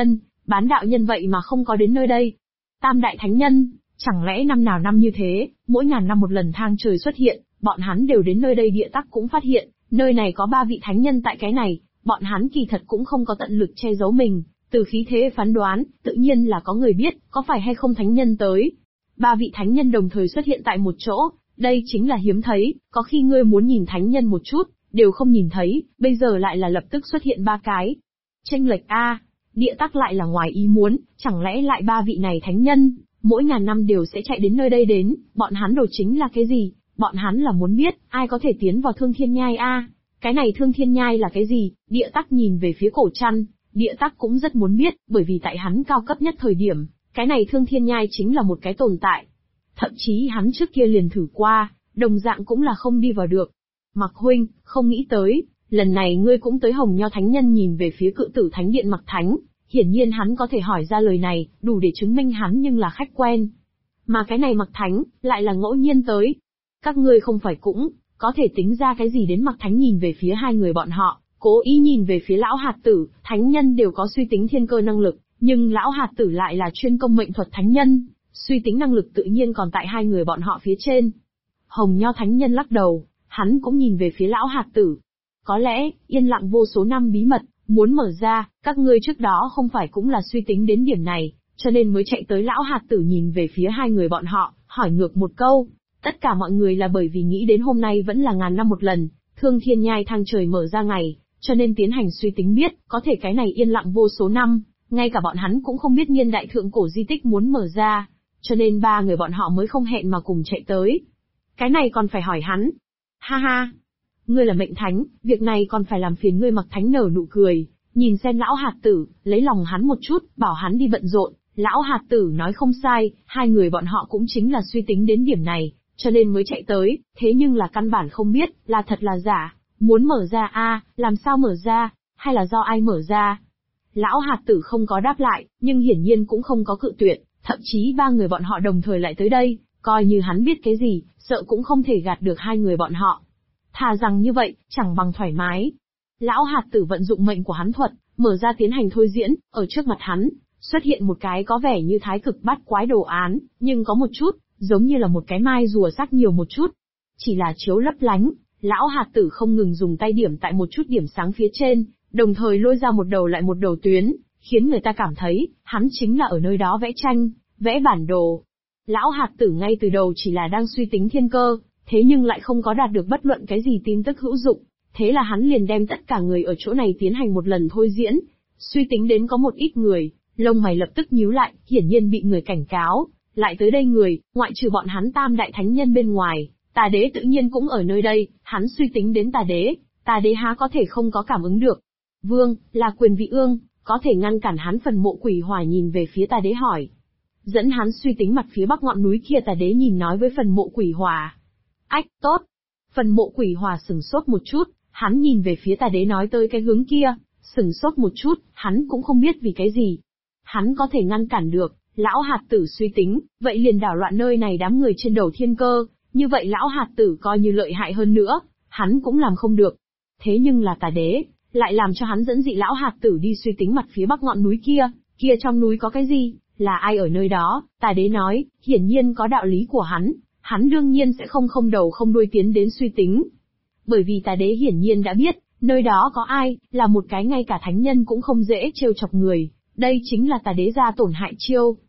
Bán đạo nhân vậy mà không có đến nơi đây. Tam đại thánh nhân, chẳng lẽ năm nào năm như thế, mỗi ngàn năm một lần thang trời xuất hiện, bọn hắn đều đến nơi đây. Địa Tắc cũng phát hiện, nơi này có 3 vị thánh nhân tại cái này, bọn hắn kỳ thật cũng không có tận lực che giấu mình, từ khí thế phán đoán, tự nhiên là có người biết, có phải hay không thánh nhân tới. 3 vị thánh nhân đồng thời xuất hiện tại một chỗ, đây chính là hiếm thấy, có khi ngươi muốn nhìn thánh nhân một chút, đều không nhìn thấy, bây giờ lại là lập tức xuất hiện 3 cái. Chênh lệch a, Địa Tắc lại là ngoài ý muốn, chẳng lẽ lại 3 vị này thánh nhân, mỗi ngàn năm đều sẽ chạy đến nơi đây đến, bọn hắn đồ chính là cái gì? Bọn hắn là muốn biết, ai có thể tiến vào Thương Thiên Nhai a? Cái này Thương Thiên Nhai là cái gì? Địa Tắc nhìn về phía cổ chăn, Địa Tắc cũng rất muốn biết, bởi vì tại hắn cao cấp nhất thời điểm, cái này Thương Thiên Nhai chính là một cái tồn tại. Thậm chí hắn trước kia liền thử qua, đồng dạng cũng là không đi vào được. Mặc huynh, không nghĩ tới, lần này ngươi cũng tới Hồng Nho Thánh Nhân nhìn về phía Cự Tử Thánh Điện Mặc Thánh, hiển nhiên hắn có thể hỏi ra lời này, đủ để chứng minh hắn nhưng là khách quen. Mà cái này Mặc Thánh, lại là ngẫu nhiên tới. Các ngươi không phải cũng, có thể tính ra cái gì đến Mặc Thánh nhìn về phía hai người bọn họ, cố ý nhìn về phía Lão Hạt Tử, Thánh Nhân đều có suy tính thiên cơ năng lực, nhưng Lão Hạt Tử lại là chuyên công mệnh thuật Thánh Nhân, suy tính năng lực tự nhiên còn tại hai người bọn họ phía trên. Hồng Nho Thánh Nhân lắc đầu, hắn cũng nhìn về phía Lão Hạt Tử. Có lẽ, yên lặng vô số năm bí mật, muốn mở ra, các ngươi trước đó không phải cũng là suy tính đến điểm này, cho nên mới chạy tới Lão Hạt Tử nhìn về phía hai người bọn họ, hỏi ngược một câu. Tất cả mọi người là bởi vì nghĩ đến hôm nay vẫn là ngàn năm một lần, Thương Thiên Nhai thang trời mở ra ngày, cho nên tiến hành suy tính biết, có thể cái này yên lặng vô số năm, ngay cả bọn hắn cũng không biết niên đại thượng cổ di tích muốn mở ra, cho nên 3 người bọn họ mới không hẹn mà cùng chạy tới. Cái này còn phải hỏi hắn. Ha ha, ngươi là mệnh thánh, việc này còn phải làm phiền ngươi. Mặc Thánh nở nụ cười, nhìn xem Lão Hạt Tử, lấy lòng hắn một chút, bảo hắn đi bận rộn. Lão Hạt Tử nói không sai, hai người bọn họ cũng chính là suy tính đến điểm này, cho nên mới chạy tới, thế nhưng là căn bản không biết, là thật là giả, muốn mở ra làm sao mở ra, hay là do ai mở ra. Lão Hạt Tử không có đáp lại, nhưng hiển nhiên cũng không có cự tuyệt, thậm chí 3 người bọn họ đồng thời lại tới đây, coi như hắn biết cái gì, sợ cũng không thể gạt được hai người bọn họ. Thà rằng như vậy, chẳng bằng thoải mái. Lão Hạt Tử vận dụng mệnh của hắn thuật, mở ra tiến hành thôi diễn, ở trước mặt hắn, xuất hiện một cái có vẻ như thái cực bát quái đồ án, nhưng có một chút, giống như là một cái mai rùa sắc nhiều một chút. Chỉ là chiếu lấp lánh, Lão Hạt Tử không ngừng dùng tay điểm tại một chút điểm sáng phía trên, đồng thời lôi ra một đầu lại một đầu tuyến, khiến người ta cảm thấy, hắn chính là ở nơi đó vẽ tranh, vẽ bản đồ. Lão Hạt Tử ngay từ đầu chỉ là đang suy tính thiên cơ, thế nhưng lại không có đạt được bất luận cái gì tin tức hữu dụng, thế là hắn liền đem tất cả người ở chỗ này tiến hành một lần thôi diễn, suy tính đến có một ít người, lông mày lập tức nhíu lại, hiển nhiên bị người cảnh cáo, lại tới đây người, ngoại trừ bọn hắn tam đại thánh nhân bên ngoài, Tà Đế tự nhiên cũng ở nơi đây, hắn suy tính đến Tà Đế há có thể không có cảm ứng được. Vương, là quyền vị ương, có thể ngăn cản hắn phần mộ quỷ hỏa nhìn về phía Tà Đế hỏi. Dẫn hắn suy tính mặt phía bắc ngọn núi kia. Tà Đế nhìn nói với phần mộ quỷ hỏa. Ách, tốt. Phần mộ quỷ hỏa sửng sốt một chút, hắn nhìn về phía Tà Đế nói tới cái hướng kia, sửng sốt một chút, hắn cũng không biết vì cái gì. Hắn có thể ngăn cản được, Lão Hạt Tử suy tính, vậy liền đảo loạn nơi này đám người trên đầu thiên cơ, như vậy Lão Hạt Tử coi như lợi hại hơn nữa, hắn cũng làm không được. Thế nhưng là Tà Đế, lại làm cho hắn dẫn dị Lão Hạt Tử đi suy tính mặt phía bắc ngọn núi kia trong núi có cái gì, là ai ở nơi đó. Tà Đế nói, hiển nhiên có đạo lý của hắn đương nhiên sẽ không đầu không đuôi tiến đến suy tính. Bởi vì Tà Đế hiển nhiên đã biết, nơi đó có ai, là một cái ngay cả thánh nhân cũng không dễ trêu chọc người, đây chính là Tà Đế ra tổn hại chiêu.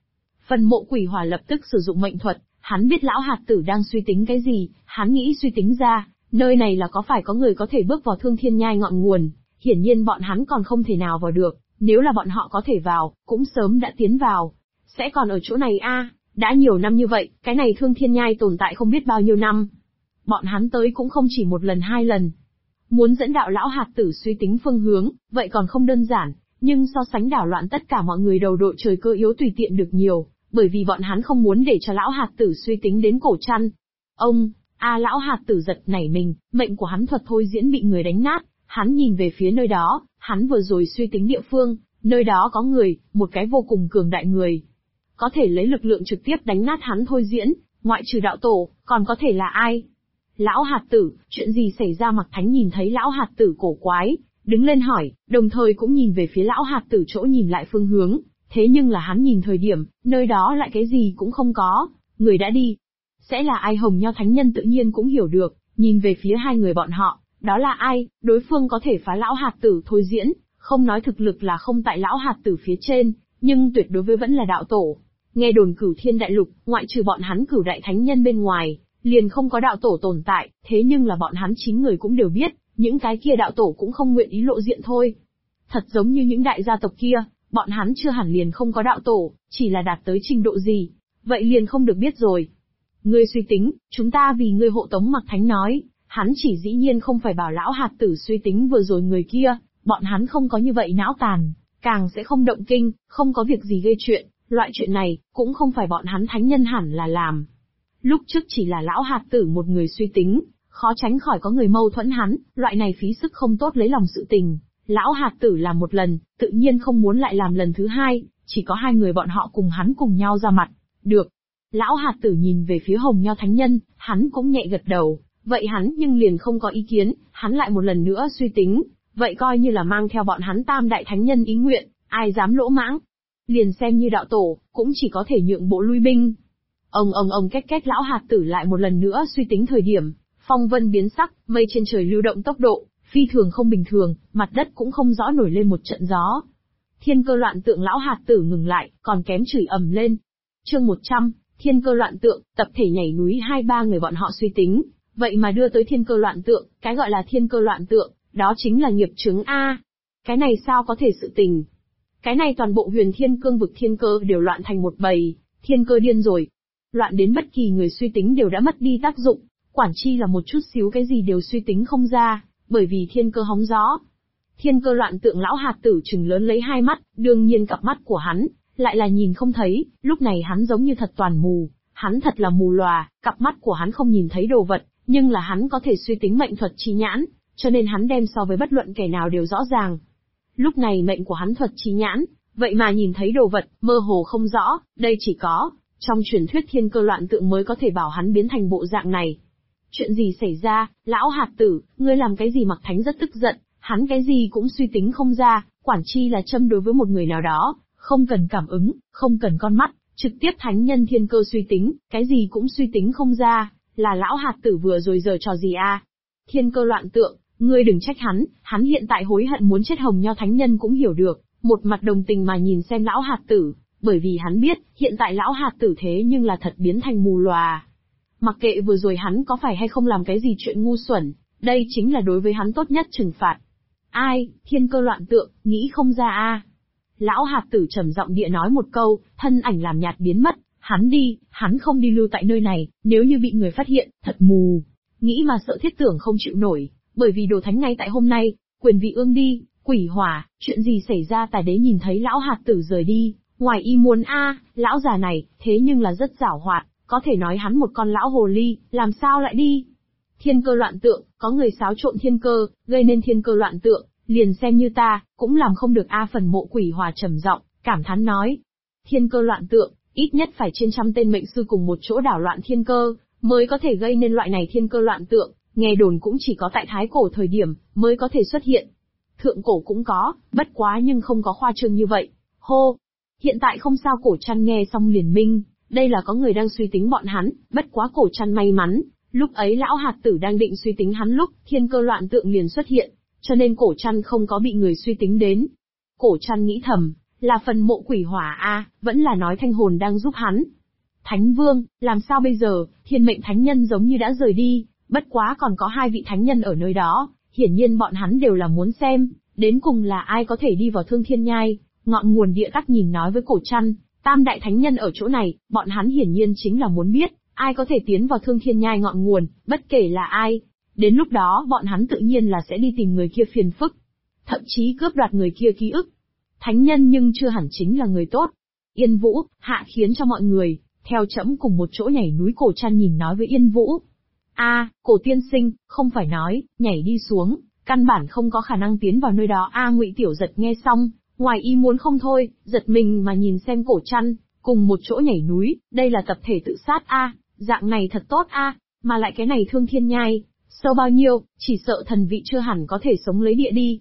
Phần mộ quỷ hỏa lập tức sử dụng mệnh thuật, hắn biết lão hạt tử đang suy tính cái gì, hắn nghĩ suy tính ra, nơi này là có phải có người có thể bước vào Thương Thiên Nhai ngọn nguồn, hiển nhiên bọn hắn còn không thể nào vào được, nếu là bọn họ có thể vào, cũng sớm đã tiến vào. Sẽ còn ở chỗ này đã nhiều năm như vậy, cái này Thương Thiên Nhai tồn tại không biết bao nhiêu năm. Bọn hắn tới cũng không chỉ một lần hai lần. Muốn dẫn đạo lão hạt tử suy tính phương hướng, vậy còn không đơn giản, nhưng so sánh đảo loạn tất cả mọi người đầu đội trời cơ yếu tùy tiện được nhiều, bởi vì bọn hắn không muốn để cho lão hạt tử suy tính đến cổ chăn. Lão hạt tử giật nảy mình, mệnh của hắn thuật thôi diễn bị người đánh nát, hắn nhìn về phía nơi đó, hắn vừa rồi suy tính địa phương, nơi đó có người, một cái vô cùng cường đại người. Có thể lấy lực lượng trực tiếp đánh nát hắn thôi diễn, ngoại trừ đạo tổ, còn có thể là ai? Lão hạt tử, chuyện gì xảy ra? Mạc Thánh nhìn thấy lão hạt tử cổ quái, đứng lên hỏi, đồng thời cũng nhìn về phía lão hạt tử chỗ nhìn lại phương hướng, thế nhưng là hắn nhìn thời điểm, nơi đó lại cái gì cũng không có, người đã đi. Sẽ là ai? Hồng Nho Thánh Nhân tự nhiên cũng hiểu được, nhìn về phía hai người bọn họ, đó là ai? Đối phương có thể phá lão hạt tử thôi diễn, không nói thực lực là không tại lão hạt tử phía trên, nhưng tuyệt đối với vẫn là đạo tổ. Nghe đồn Cửu Thiên Đại Lục, ngoại trừ bọn hắn Cửu Đại Thánh Nhân bên ngoài, liền không có đạo tổ tồn tại, thế nhưng là bọn hắn 9 người cũng đều biết, những cái kia đạo tổ cũng không nguyện ý lộ diện thôi. Thật giống như những đại gia tộc kia, bọn hắn chưa hẳn liền không có đạo tổ, chỉ là đạt tới trình độ gì, vậy liền không được biết rồi. Ngươi suy tính, chúng ta vì ngươi hộ tống. Mạc Thánh nói, hắn chỉ dĩ nhiên không phải bảo lão hạt tử suy tính vừa rồi người kia, bọn hắn không có như vậy não tàn, càng sẽ không động kinh, không có việc gì gây chuyện, loại chuyện này, cũng không phải bọn hắn thánh nhân hẳn là làm. Lúc trước chỉ là lão hạt tử một người suy tính, khó tránh khỏi có người mâu thuẫn hắn, loại này phí sức không tốt lấy lòng sự tình. Lão hạt tử làm một lần, tự nhiên không muốn lại làm lần thứ hai, chỉ có hai người bọn họ cùng hắn cùng nhau ra mặt. Được. Lão hạt tử nhìn về phía Hồng Nho Thánh Nhân, hắn cũng nhẹ gật đầu, vậy hắn nhưng liền không có ý kiến, hắn lại một lần nữa suy tính, vậy coi như là mang theo bọn hắn tam đại thánh nhân ý nguyện, ai dám lỗ mãng. Liền xem như đạo tổ, cũng chỉ có thể nhượng bộ lui binh. Ông cách lão hạt tử lại một lần nữa suy tính thời điểm, phong vân biến sắc, mây trên trời lưu động tốc độ, phi thường không bình thường, mặt đất cũng không rõ nổi lên một trận gió. Thiên cơ loạn tượng. Lão hạt tử ngừng lại, còn kém chửi ầm lên. Chương 100, thiên cơ loạn tượng, tập thể nhảy núi. 2-3 người bọn họ suy tính, vậy mà đưa tới thiên cơ loạn tượng, cái gọi là thiên cơ loạn tượng, đó chính là nghiệp chướng a. Cái này sao có thể sự tình? Cái này toàn bộ Huyền Thiên Cương vực thiên cơ đều loạn thành một bầy, thiên cơ điên rồi. Loạn đến bất kỳ người suy tính đều đã mất đi tác dụng, quản chi là một chút xíu cái gì đều suy tính không ra, bởi vì thiên cơ hóng gió. Thiên cơ loạn tượng. Lão hạt tử trừng lớn lấy hai mắt, đương nhiên cặp mắt của hắn lại là nhìn không thấy, lúc này hắn giống như thật toàn mù, hắn thật là mù lòa, cặp mắt của hắn không nhìn thấy đồ vật, nhưng là hắn có thể suy tính mệnh thuật chi nhãn, cho nên hắn đem so với bất luận kẻ nào đều rõ ràng. Lúc này mệnh của hắn thuật chi nhãn, vậy mà nhìn thấy đồ vật, mơ hồ không rõ, đây chỉ có trong truyền thuyết thiên cơ loạn tượng mới có thể bảo hắn biến thành bộ dạng này. Chuyện gì xảy ra? Lão hạt tử, ngươi làm cái gì? Mạc Thánh rất tức giận, hắn cái gì cũng suy tính không ra, quản chi là châm đối với một người nào đó, không cần cảm ứng, không cần con mắt, trực tiếp thánh nhân thiên cơ suy tính, cái gì cũng suy tính không ra, là lão hạt tử vừa rồi giở trò gì a? Thiên cơ loạn tượng, ngươi đừng trách hắn hiện tại hối hận muốn chết. Hồng Nho Thánh Nhân cũng hiểu được, một mặt đồng tình mà nhìn xem lão hạt tử, bởi vì hắn biết, hiện tại lão hạt tử thế nhưng là thật biến thành mù lòa. Mặc kệ vừa rồi hắn có phải hay không làm cái gì chuyện ngu xuẩn, đây chính là đối với hắn tốt nhất trừng phạt. Ai? Thiên cơ loạn tượng, nghĩ không ra a. Lão hạt tử trầm giọng địa nói một câu, thân ảnh làm nhạt biến mất, hắn không đi lưu tại nơi này, nếu như bị người phát hiện, thật mù. Nghĩ mà sợ thiết tưởng không chịu nổi, bởi vì đồ thánh ngay tại hôm nay, quyền vị ương đi, quỷ hỏa, chuyện gì xảy ra? Tài đế nhìn thấy lão hạt tử rời đi, ngoài ý muốn a, lão già này, thế nhưng là rất giảo hoạt, có thể nói hắn một con lão hồ ly, làm sao lại đi? Thiên cơ loạn tượng, có người xáo trộn thiên cơ, gây nên thiên cơ loạn tượng, liền xem như ta, cũng làm không được a. Phần mộ quỷ hỏa trầm giọng, cảm thán nói. Thiên cơ loạn tượng, ít nhất phải trên trăm tên mệnh sư cùng một chỗ đảo loạn thiên cơ, mới có thể gây nên loại này thiên cơ loạn tượng, nghe đồn cũng chỉ có tại thái cổ thời điểm, mới có thể xuất hiện. Thượng cổ cũng có, bất quá nhưng không có khoa trương như vậy. Hô! Hiện tại không sao. Cổ Trăn nghe xong liền minh, đây là có người đang suy tính bọn hắn, bất quá Cổ Trăn may mắn, lúc ấy lão hạt tử đang định suy tính hắn lúc, thiên cơ loạn tượng liền xuất hiện, cho nên Cổ Trăn không có bị người suy tính đến. Cổ Trăn nghĩ thầm, là phần mộ quỷ hỏa a, vẫn là nói thanh hồn đang giúp hắn. Thánh Vương, làm sao bây giờ, thiên mệnh thánh nhân giống như đã rời đi, bất quá còn có 2 vị thánh nhân ở nơi đó, hiển nhiên bọn hắn đều là muốn xem, đến cùng là ai có thể đi vào Thương Thiên Nhai. Ngọn nguồn địa tắc nhìn nói với Cổ Trăn, tam đại thánh nhân ở chỗ này, bọn hắn hiển nhiên chính là muốn biết, ai có thể tiến vào Thương Thiên Nhai ngọn nguồn, bất kể là ai. Đến lúc đó bọn hắn tự nhiên là sẽ đi tìm người kia phiền phức, thậm chí cướp đoạt người kia ký ức. Thánh nhân nhưng chưa hẳn chính là người tốt. Yên Vũ, hạ khiến cho mọi người, theo trẫm cùng một chỗ nhảy núi. Cổ Trăn nhìn nói với Yên Vũ. Cổ tiên sinh, không phải nói, nhảy đi xuống, căn bản không có khả năng tiến vào nơi đó. Ngụy Tiểu Giật nghe xong, ngoài ý muốn không thôi, giật mình mà nhìn xem Cổ Trăn, cùng một chỗ nhảy núi, đây là tập thể tự sát dạng này thật tốt mà lại cái này Thương Thiên Nhai, sâu bao nhiêu, chỉ sợ thần vị chưa hẳn có thể sống lấy địa đi.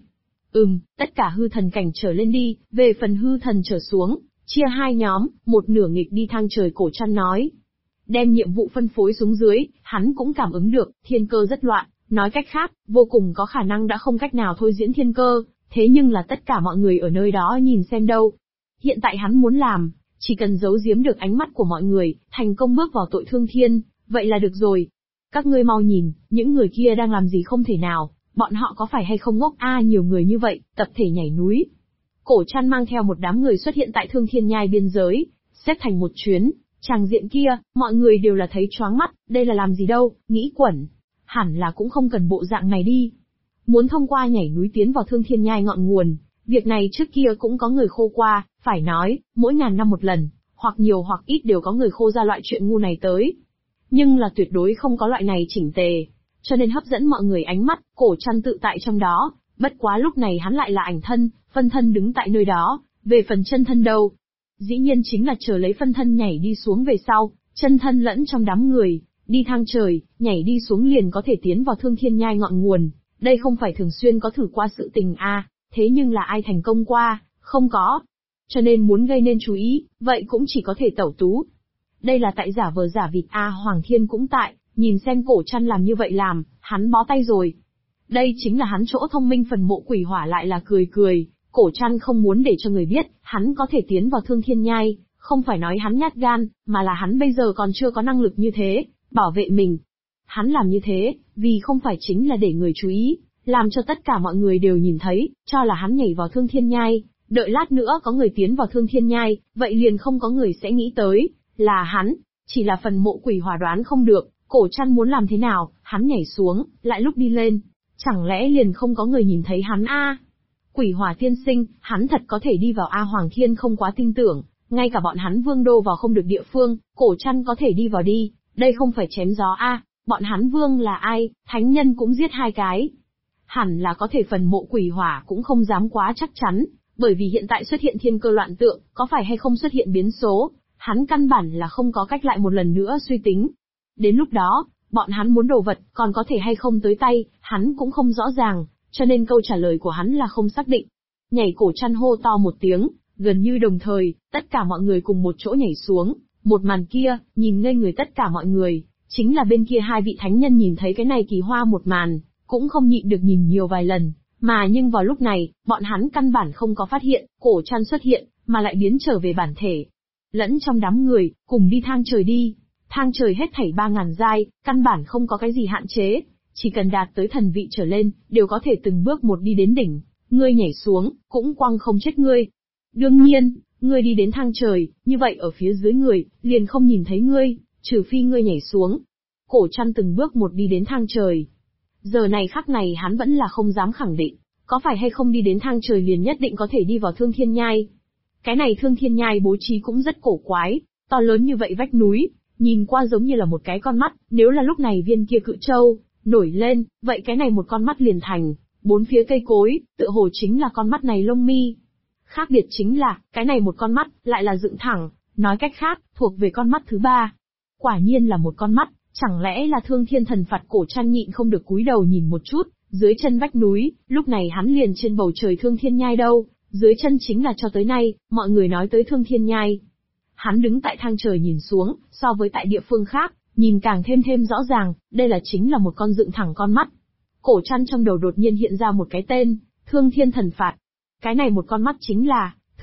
Tất cả hư thần cảnh trở lên đi, về phần hư thần trở xuống, chia 2 nhóm, một nửa nghịch đi thang trời. Cổ Trăn nói. Đem nhiệm vụ phân phối xuống dưới, hắn cũng cảm ứng được, thiên cơ rất loạn, nói cách khác, vô cùng có khả năng đã không cách nào thôi diễn thiên cơ, thế nhưng là tất cả mọi người ở nơi đó nhìn xem đâu. Hiện tại hắn muốn làm, chỉ cần giấu giếm được ánh mắt của mọi người, thành công bước vào tội thương thiên, vậy là được rồi. Các ngươi mau nhìn, những người kia đang làm gì? Không thể nào, bọn họ có phải hay không ngốc nhiều người như vậy, tập thể nhảy núi. Cổ Trăn mang theo một đám người xuất hiện tại Thương Thiên Nhai biên giới, xếp thành một chuyến, tràng diện kia, mọi người đều là thấy choáng mắt, đây là làm gì đâu, nghĩ quẩn. Hẳn là cũng không cần bộ dạng này đi. Muốn thông qua nhảy núi tiến vào Thương Thiên Nhai ngọn nguồn, việc này trước kia cũng có người khô qua, phải nói, mỗi ngàn năm một lần, hoặc nhiều hoặc ít đều có người khô ra loại chuyện ngu này tới. Nhưng là tuyệt đối không có loại này chỉnh tề, cho nên hấp dẫn mọi người ánh mắt. Cổ Trăn tự tại trong đó, bất quá lúc này hắn lại là ảnh thân, phân thân đứng tại nơi đó, về phần chân thân đâu? Dĩ nhiên chính là chờ lấy phân thân nhảy đi xuống về sau, chân thân lẫn trong đám người, đi thang trời, nhảy đi xuống liền có thể tiến vào Thương Thiên Nhai ngọn nguồn. Đây không phải thường xuyên có thử qua sự tình thế nhưng là ai thành công qua, không có. Cho nên muốn gây nên chú ý, vậy cũng chỉ có thể tẩu tú. Đây là tại giả vờ giả vịt Hoàng Thiên cũng tại, nhìn xem Cổ Trăn làm như vậy làm, hắn bó tay rồi. Đây chính là hắn chỗ thông minh. Phần mộ quỷ hỏa lại là cười. Cổ Trăn không muốn để cho người biết, hắn có thể tiến vào Thương Thiên Nhai, không phải nói hắn nhát gan, mà là hắn bây giờ còn chưa có năng lực như thế, bảo vệ mình. Hắn làm như thế, vì không phải chính là để người chú ý, làm cho tất cả mọi người đều nhìn thấy, cho là hắn nhảy vào Thương Thiên Nhai, đợi lát nữa có người tiến vào Thương Thiên Nhai, vậy liền không có người sẽ nghĩ tới là hắn. Chỉ là phần mộ quỷ hỏa đoán không được, Cổ Trăn muốn làm thế nào, hắn nhảy xuống, lại lúc đi lên, chẳng lẽ liền không có người nhìn thấy hắn Quỷ hỏa tiên sinh, hắn thật có thể đi vào Hoàng Thiên không quá tin tưởng, ngay cả bọn hắn vương đô vào không được địa phương, Cổ Trăn có thể đi vào đi, đây không phải chém gió bọn hắn vương là ai, thánh nhân cũng giết 2 cái. Hẳn là có thể. Phần mộ quỷ hỏa cũng không dám quá chắc chắn, bởi vì hiện tại xuất hiện thiên cơ loạn tượng, có phải hay không xuất hiện biến số, hắn căn bản là không có cách lại một lần nữa suy tính. Đến lúc đó, bọn hắn muốn đồ vật, còn có thể hay không tới tay, hắn cũng không rõ ràng, cho nên câu trả lời của hắn là không xác định. Nhảy. Cổ Trăn hô to một tiếng, gần như đồng thời, tất cả mọi người cùng một chỗ nhảy xuống. Một màn kia, nhìn ngây người tất cả mọi người, chính là bên kia 2 vị thánh nhân nhìn thấy cái này kỳ hoa một màn, cũng không nhịn được nhìn nhiều vài lần, mà nhưng vào lúc này, bọn hắn căn bản không có phát hiện, Cổ Trăn xuất hiện, mà lại biến trở về bản thể. Lẫn trong đám người, cùng đi thang trời đi. Thang trời hết thảy 3000 giai, căn bản không có cái gì hạn chế, chỉ cần đạt tới thần vị trở lên, đều có thể từng bước một đi đến đỉnh. Ngươi nhảy xuống, cũng quăng không chết ngươi. Đương nhiên, ngươi đi đến thang trời, như vậy ở phía dưới người, liền không nhìn thấy ngươi, trừ phi ngươi nhảy xuống. Cổ Trăn từng bước một đi đến thang trời. Giờ này khắc này hắn vẫn là không dám khẳng định, có phải hay không đi đến thang trời liền nhất định có thể đi vào Thương Thiên Nhai. Cái này Thương Thiên Nhai bố trí cũng rất cổ quái, to lớn như vậy vách núi, nhìn qua giống như là một cái con mắt, nếu là lúc này viên kia cự châu nổi lên, vậy cái này một con mắt liền thành, 4 phía cây cối, tựa hồ chính là con mắt này lông mi. Khác biệt chính là, cái này một con mắt, lại là dựng thẳng, nói cách khác, thuộc về con mắt thứ 3. Quả nhiên là một con mắt, chẳng lẽ là Thương Thiên thần Phạt? Cổ Trăn nhịn không được cúi đầu nhìn một chút, dưới chân vách núi, lúc này hắn liền trên bầu trời Thương Thiên Nhai đâu, dưới chân chính là cho tới nay, mọi người nói tới Thương Thiên Nhai. Hắn đứng tại thang trời nhìn xuống, so với tại địa phương khác, nhìn càng thêm rõ ràng, đây là chính là một con dựng thẳng con mắt. Cổ Trăn trong đầu đột nhiên hiện ra một cái tên, Thương Thiên thần Phạt. Cái này một con mắt chính là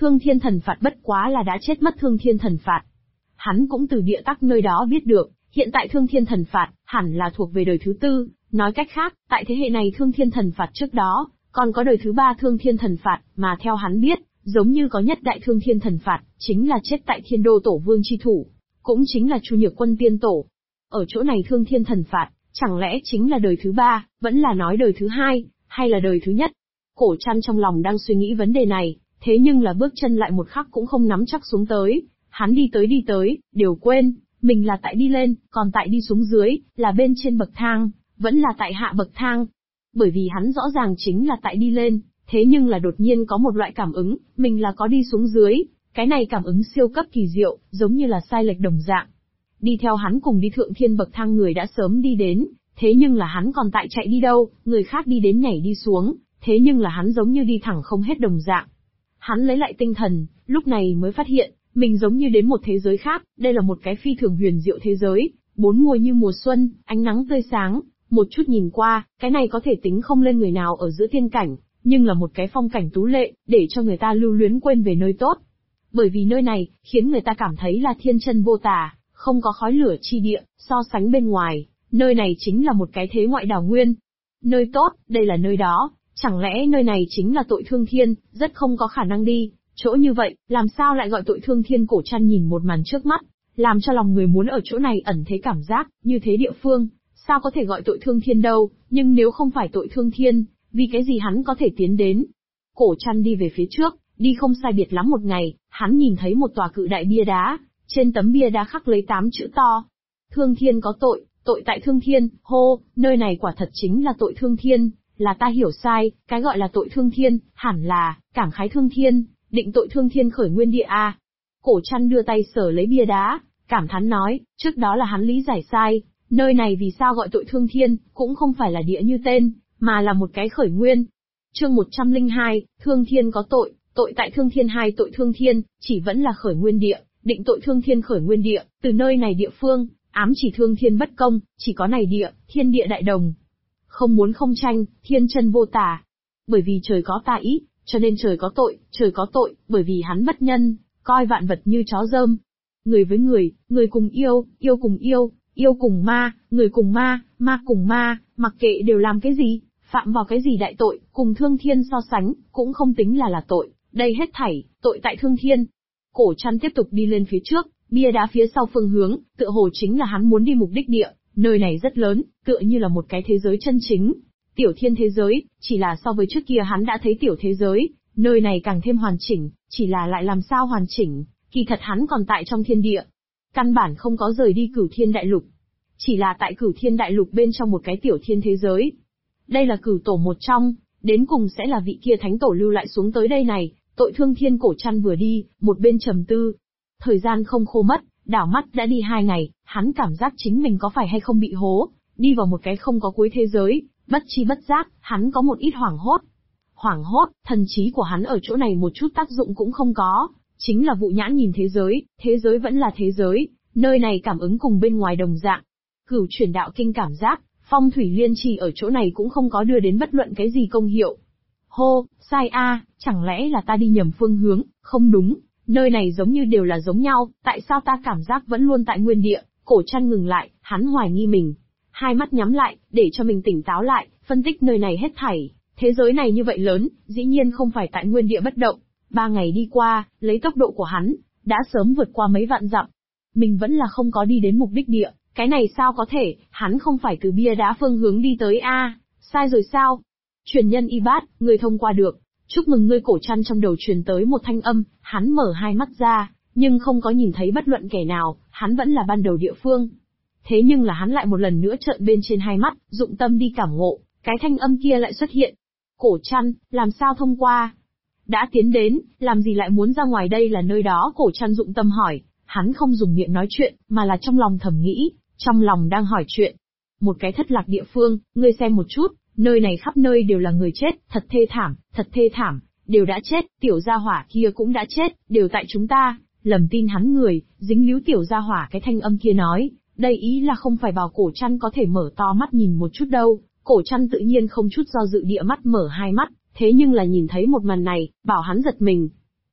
Thương Thiên Thần Phạt bất quá là đã chết mất Thương Thiên Thần Phạt. Hắn cũng từ địa tắc nơi đó biết được, hiện tại Thương Thiên Thần Phạt hẳn là thuộc về đời thứ tư, nói cách khác, tại thế hệ này Thương Thiên Thần Phạt trước đó, còn có đời thứ ba Thương Thiên Thần Phạt, mà theo hắn biết, giống như có nhất đại Thương Thiên Thần Phạt, chính là chết tại Thiên Đô Tổ Vương chi thủ, cũng chính là Chu Nhược Quân Tiên Tổ. Ở chỗ này Thương Thiên Thần Phạt, chẳng lẽ chính là đời thứ ba, vẫn là nói đời thứ hai, hay là đời thứ nhất? Cổ Trăn trong lòng đang suy nghĩ vấn đề này, thế nhưng là bước chân lại một khắc cũng không nắm chắc xuống tới. Hắn đi tới, đều quên, mình là tại đi lên, còn tại đi xuống dưới, là bên trên bậc thang, vẫn là tại hạ bậc thang. Bởi vì hắn rõ ràng chính là tại đi lên, thế nhưng là đột nhiên có một loại cảm ứng, mình là có đi xuống dưới, cái này cảm ứng siêu cấp kỳ diệu, giống như là sai lệch đồng dạng. Đi theo hắn cùng đi thượng thiên bậc thang người đã sớm đi đến, thế nhưng là hắn còn tại chạy đi đâu, người khác đi đến nhảy đi xuống, thế nhưng là hắn giống như đi thẳng không hết đồng dạng. Hắn lấy lại tinh thần, lúc này mới phát hiện, mình giống như đến một thế giới khác, đây là một cái phi thường huyền diệu thế giới, bốn mùa như mùa xuân, ánh nắng tươi sáng, một chút nhìn qua, cái này có thể tính không lên người nào ở giữa tiên cảnh, nhưng là một cái phong cảnh tú lệ, để cho người ta lưu luyến quên về nơi tốt. Bởi vì nơi này, khiến người ta cảm thấy là thiên chân vô tà, không có khói lửa chi địa, so sánh bên ngoài, nơi này chính là một cái thế ngoại đảo nguyên. Nơi tốt, đây là nơi đó, chẳng lẽ nơi này chính là tội thương thiên, rất không có khả năng đi. Chỗ như vậy, làm sao lại gọi tội thương thiên? Cổ Trăn nhìn một màn trước mắt, làm cho lòng người muốn ở chỗ này ẩn thế cảm giác, như thế địa phương, sao có thể gọi tội thương thiên đâu, nhưng nếu không phải tội thương thiên, vì cái gì hắn có thể tiến đến? Cổ Trăn đi về phía trước, đi không sai biệt lắm một ngày, hắn nhìn thấy một tòa cự đại bia đá, trên tấm bia đá khắc lấy 8 chữ to. Thương thiên có tội, tội tại thương thiên, hô, nơi này quả thật chính là tội thương thiên, là ta hiểu sai, cái gọi là tội thương thiên, hẳn là, cảm khái thương thiên. Định tội thương thiên khởi nguyên địa a. Cổ Trăn đưa tay sờ lấy bia đá, cảm thán nói, trước đó là hắn lý giải sai, nơi này vì sao gọi tội thương thiên, cũng không phải là địa như tên, mà là một cái khởi nguyên. Chương 102, thương thiên có tội, tội tại thương thiên hai tội thương thiên, chỉ vẫn là khởi nguyên địa, định tội thương thiên khởi nguyên địa, từ nơi này địa phương, ám chỉ thương thiên bất công, chỉ có này địa, thiên địa đại đồng. Không muốn không tranh, thiên chân vô tà. Bởi vì trời có tà ý, cho nên trời có tội, bởi vì hắn bất nhân, coi vạn vật như chó dơm. Người với người cùng yêu, yêu cùng yêu cùng ma, người cùng ma cùng ma, mặc kệ đều làm cái gì, phạm vào cái gì đại tội, cùng thương thiên so sánh, cũng không tính là tội, đây hết thảy, tội tại thương thiên. Cổ Trăn tiếp tục đi lên phía trước, bia đá phía sau phương hướng, tựa hồ chính là hắn muốn đi mục đích địa, nơi này rất lớn, tựa như là một cái thế giới chân chính. Tiểu thiên thế giới, chỉ là so với trước kia hắn đã thấy tiểu thế giới, nơi này càng thêm hoàn chỉnh, chỉ là lại làm sao hoàn chỉnh, kỳ thật hắn còn tại trong thiên địa. Căn bản không có rời đi Cửu Thiên Đại Lục. Chỉ là tại Cửu Thiên Đại Lục bên trong một cái tiểu thiên thế giới. Đây là cửu tổ một trong, đến cùng sẽ là vị kia thánh tổ lưu lại xuống tới đây này, tội thương thiên. Cổ Trăn vừa đi, một bên trầm tư. Thời gian không khô mất, đảo mắt đã đi 2 ngày, hắn cảm giác chính mình có phải hay không bị hố, đi vào một cái không có cuối thế giới. Bất chi bất giác, hắn có một ít hoảng hốt. Hoảng hốt, thần trí của hắn ở chỗ này một chút tác dụng cũng không có, chính là vụ nhãn nhìn thế giới vẫn là thế giới, nơi này cảm ứng cùng bên ngoài đồng dạng. Cửu chuyển đạo kinh cảm giác, phong thủy liên trì ở chỗ này cũng không có đưa đến bất luận cái gì công hiệu. Hô, sai a, chẳng lẽ là ta đi nhầm phương hướng? Không đúng, nơi này giống như đều là giống nhau, tại sao ta cảm giác vẫn luôn tại nguyên địa? Cổ Trăn ngừng lại, hắn hoài nghi mình. Hai mắt nhắm lại, để cho mình tỉnh táo lại, phân tích nơi này hết thảy. Thế giới này như vậy lớn, dĩ nhiên không phải tại nguyên địa bất động. 3 ngày đi qua, lấy tốc độ của hắn, đã sớm vượt qua mấy vạn dặm. Mình vẫn là không có đi đến mục đích địa, cái này sao có thể, hắn không phải từ bia đá phương hướng đi tới a, sai rồi sao? Truyền nhân y bát, người thông qua được. Chúc mừng ngươi. Cổ Trăn trong đầu truyền tới một thanh âm, hắn mở hai mắt ra, nhưng không có nhìn thấy bất luận kẻ nào, hắn vẫn là ban đầu địa phương. Thế nhưng là hắn lại một lần nữa trợn bên trên hai mắt, dụng tâm đi cảm ngộ, cái thanh âm kia lại xuất hiện. Cổ Trăn, làm sao thông qua? Đã tiến đến, làm gì lại muốn ra ngoài? Đây là nơi đó. Cổ Trăn dụng tâm hỏi, hắn không dùng miệng nói chuyện, mà là trong lòng thầm nghĩ, trong lòng đang hỏi chuyện. Một cái thất lạc địa phương, ngươi xem một chút, nơi này khắp nơi đều là người chết, thật thê thảm, đều đã chết, tiểu gia hỏa kia cũng đã chết, đều tại chúng ta, lầm tin hắn người, dính líu tiểu gia hỏa. Cái thanh âm kia nói, đây ý là không phải bảo Cổ Trăn có thể mở to mắt nhìn một chút đâu. Cổ Trăn tự nhiên không chút do dự địa mắt mở hai mắt, thế nhưng là nhìn thấy một màn này, bảo hắn giật mình.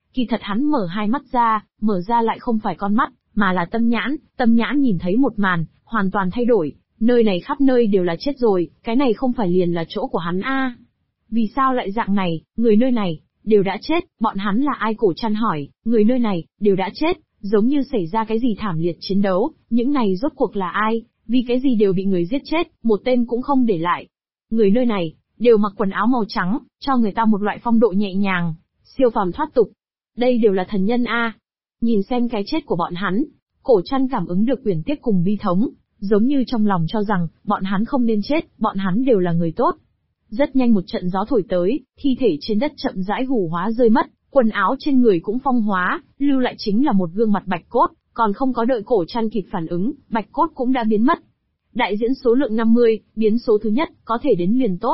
Kỳ thật hắn mở hai mắt ra, mở ra lại không phải con mắt, mà là tâm nhãn nhìn thấy một màn, hoàn toàn thay đổi, nơi này khắp nơi đều là chết rồi, cái này không phải liền là chỗ của hắn a? Vì sao lại dạng này, người nơi này, đều đã chết, bọn hắn là ai? Cổ Trăn hỏi, người nơi này, đều đã chết, giống như xảy ra cái gì thảm liệt chiến đấu, những này rốt cuộc là ai, vì cái gì đều bị người giết chết, một tên cũng không để lại. Người nơi này, đều mặc quần áo màu trắng, cho người ta một loại phong độ nhẹ nhàng, siêu phàm thoát tục. Đây đều là thần nhân a. Nhìn xem cái chết của bọn hắn, Cổ Trăn cảm ứng được uyển tiếc cùng bi thống, giống như trong lòng cho rằng, bọn hắn không nên chết, bọn hắn đều là người tốt. Rất nhanh một trận gió thổi tới, thi thể trên đất chậm rãi hủ hóa rơi mất, quần áo trên người cũng phong hóa, lưu lại chính là một gương mặt bạch cốt, còn không có đợi Cổ Trăn kịp phản ứng, bạch cốt cũng đã biến mất. Đại diễn số lượng 50, biến số thứ nhất, có thể đến liền tốt,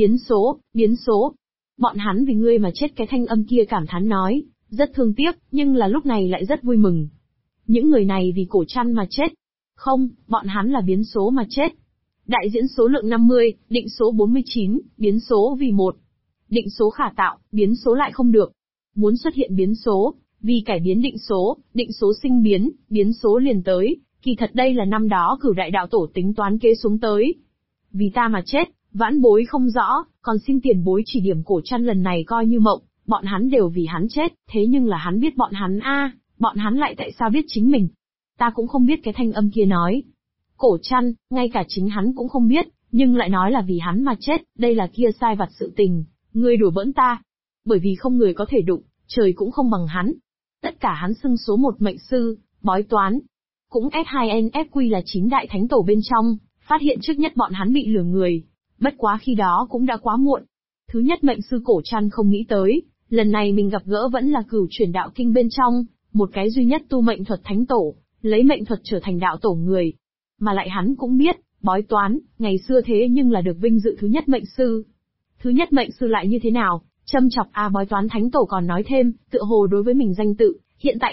biến số. Bọn hắn vì ngươi mà chết, cái thanh âm kia cảm thán nói, rất thương tiếc, nhưng là lúc này lại rất vui mừng. Những người này vì Cổ Trăn mà chết. Không, bọn hắn là biến số mà chết. Đại diễn số lượng 50, định số 49, biến số vì một. Định số khả tạo, biến số lại không được. Muốn xuất hiện biến số, vì cải biến định số sinh biến, biến số liền tới, kỳ thật đây là năm đó Cửu Đại Đạo Tổ tính toán kế xuống tới. Vì ta mà chết, vãn bối không rõ, còn xin tiền bối chỉ điểm Cổ Trăn lần này coi như mộng, bọn hắn đều vì hắn chết, thế nhưng là hắn biết bọn hắn bọn hắn lại tại sao biết chính mình. Ta cũng không biết, cái thanh âm kia nói. Cổ Trăn, ngay cả chính hắn cũng không biết, nhưng lại nói là vì hắn mà chết, đây là kia sai vặt sự tình, ngươi đùa bỡn ta. Bởi vì không người có thể đụng, trời cũng không bằng hắn. Tất cả hắn xưng số một mệnh sư, bói toán. Cũng S2NFQ là 9 đại thánh tổ bên trong, phát hiện trước nhất bọn hắn bị lừa người. Bất quá khi đó cũng đã quá muộn. Thứ nhất mệnh sư Cổ Trăn không nghĩ tới, lần này mình gặp gỡ vẫn là Cửu Chuyển Đạo Kinh bên trong, một cái duy nhất tu mệnh thuật thánh tổ, lấy mệnh thuật trở thành đạo tổ người. Mà lại hắn cũng biết, bói toán, ngày xưa thế nhưng là được vinh dự thứ nhất mệnh sư. Thứ nhất mệnh sư lại như thế nào, châm chọc bói toán thánh tổ còn nói thêm, tựa hồ đối với mình danh tự, hiện tại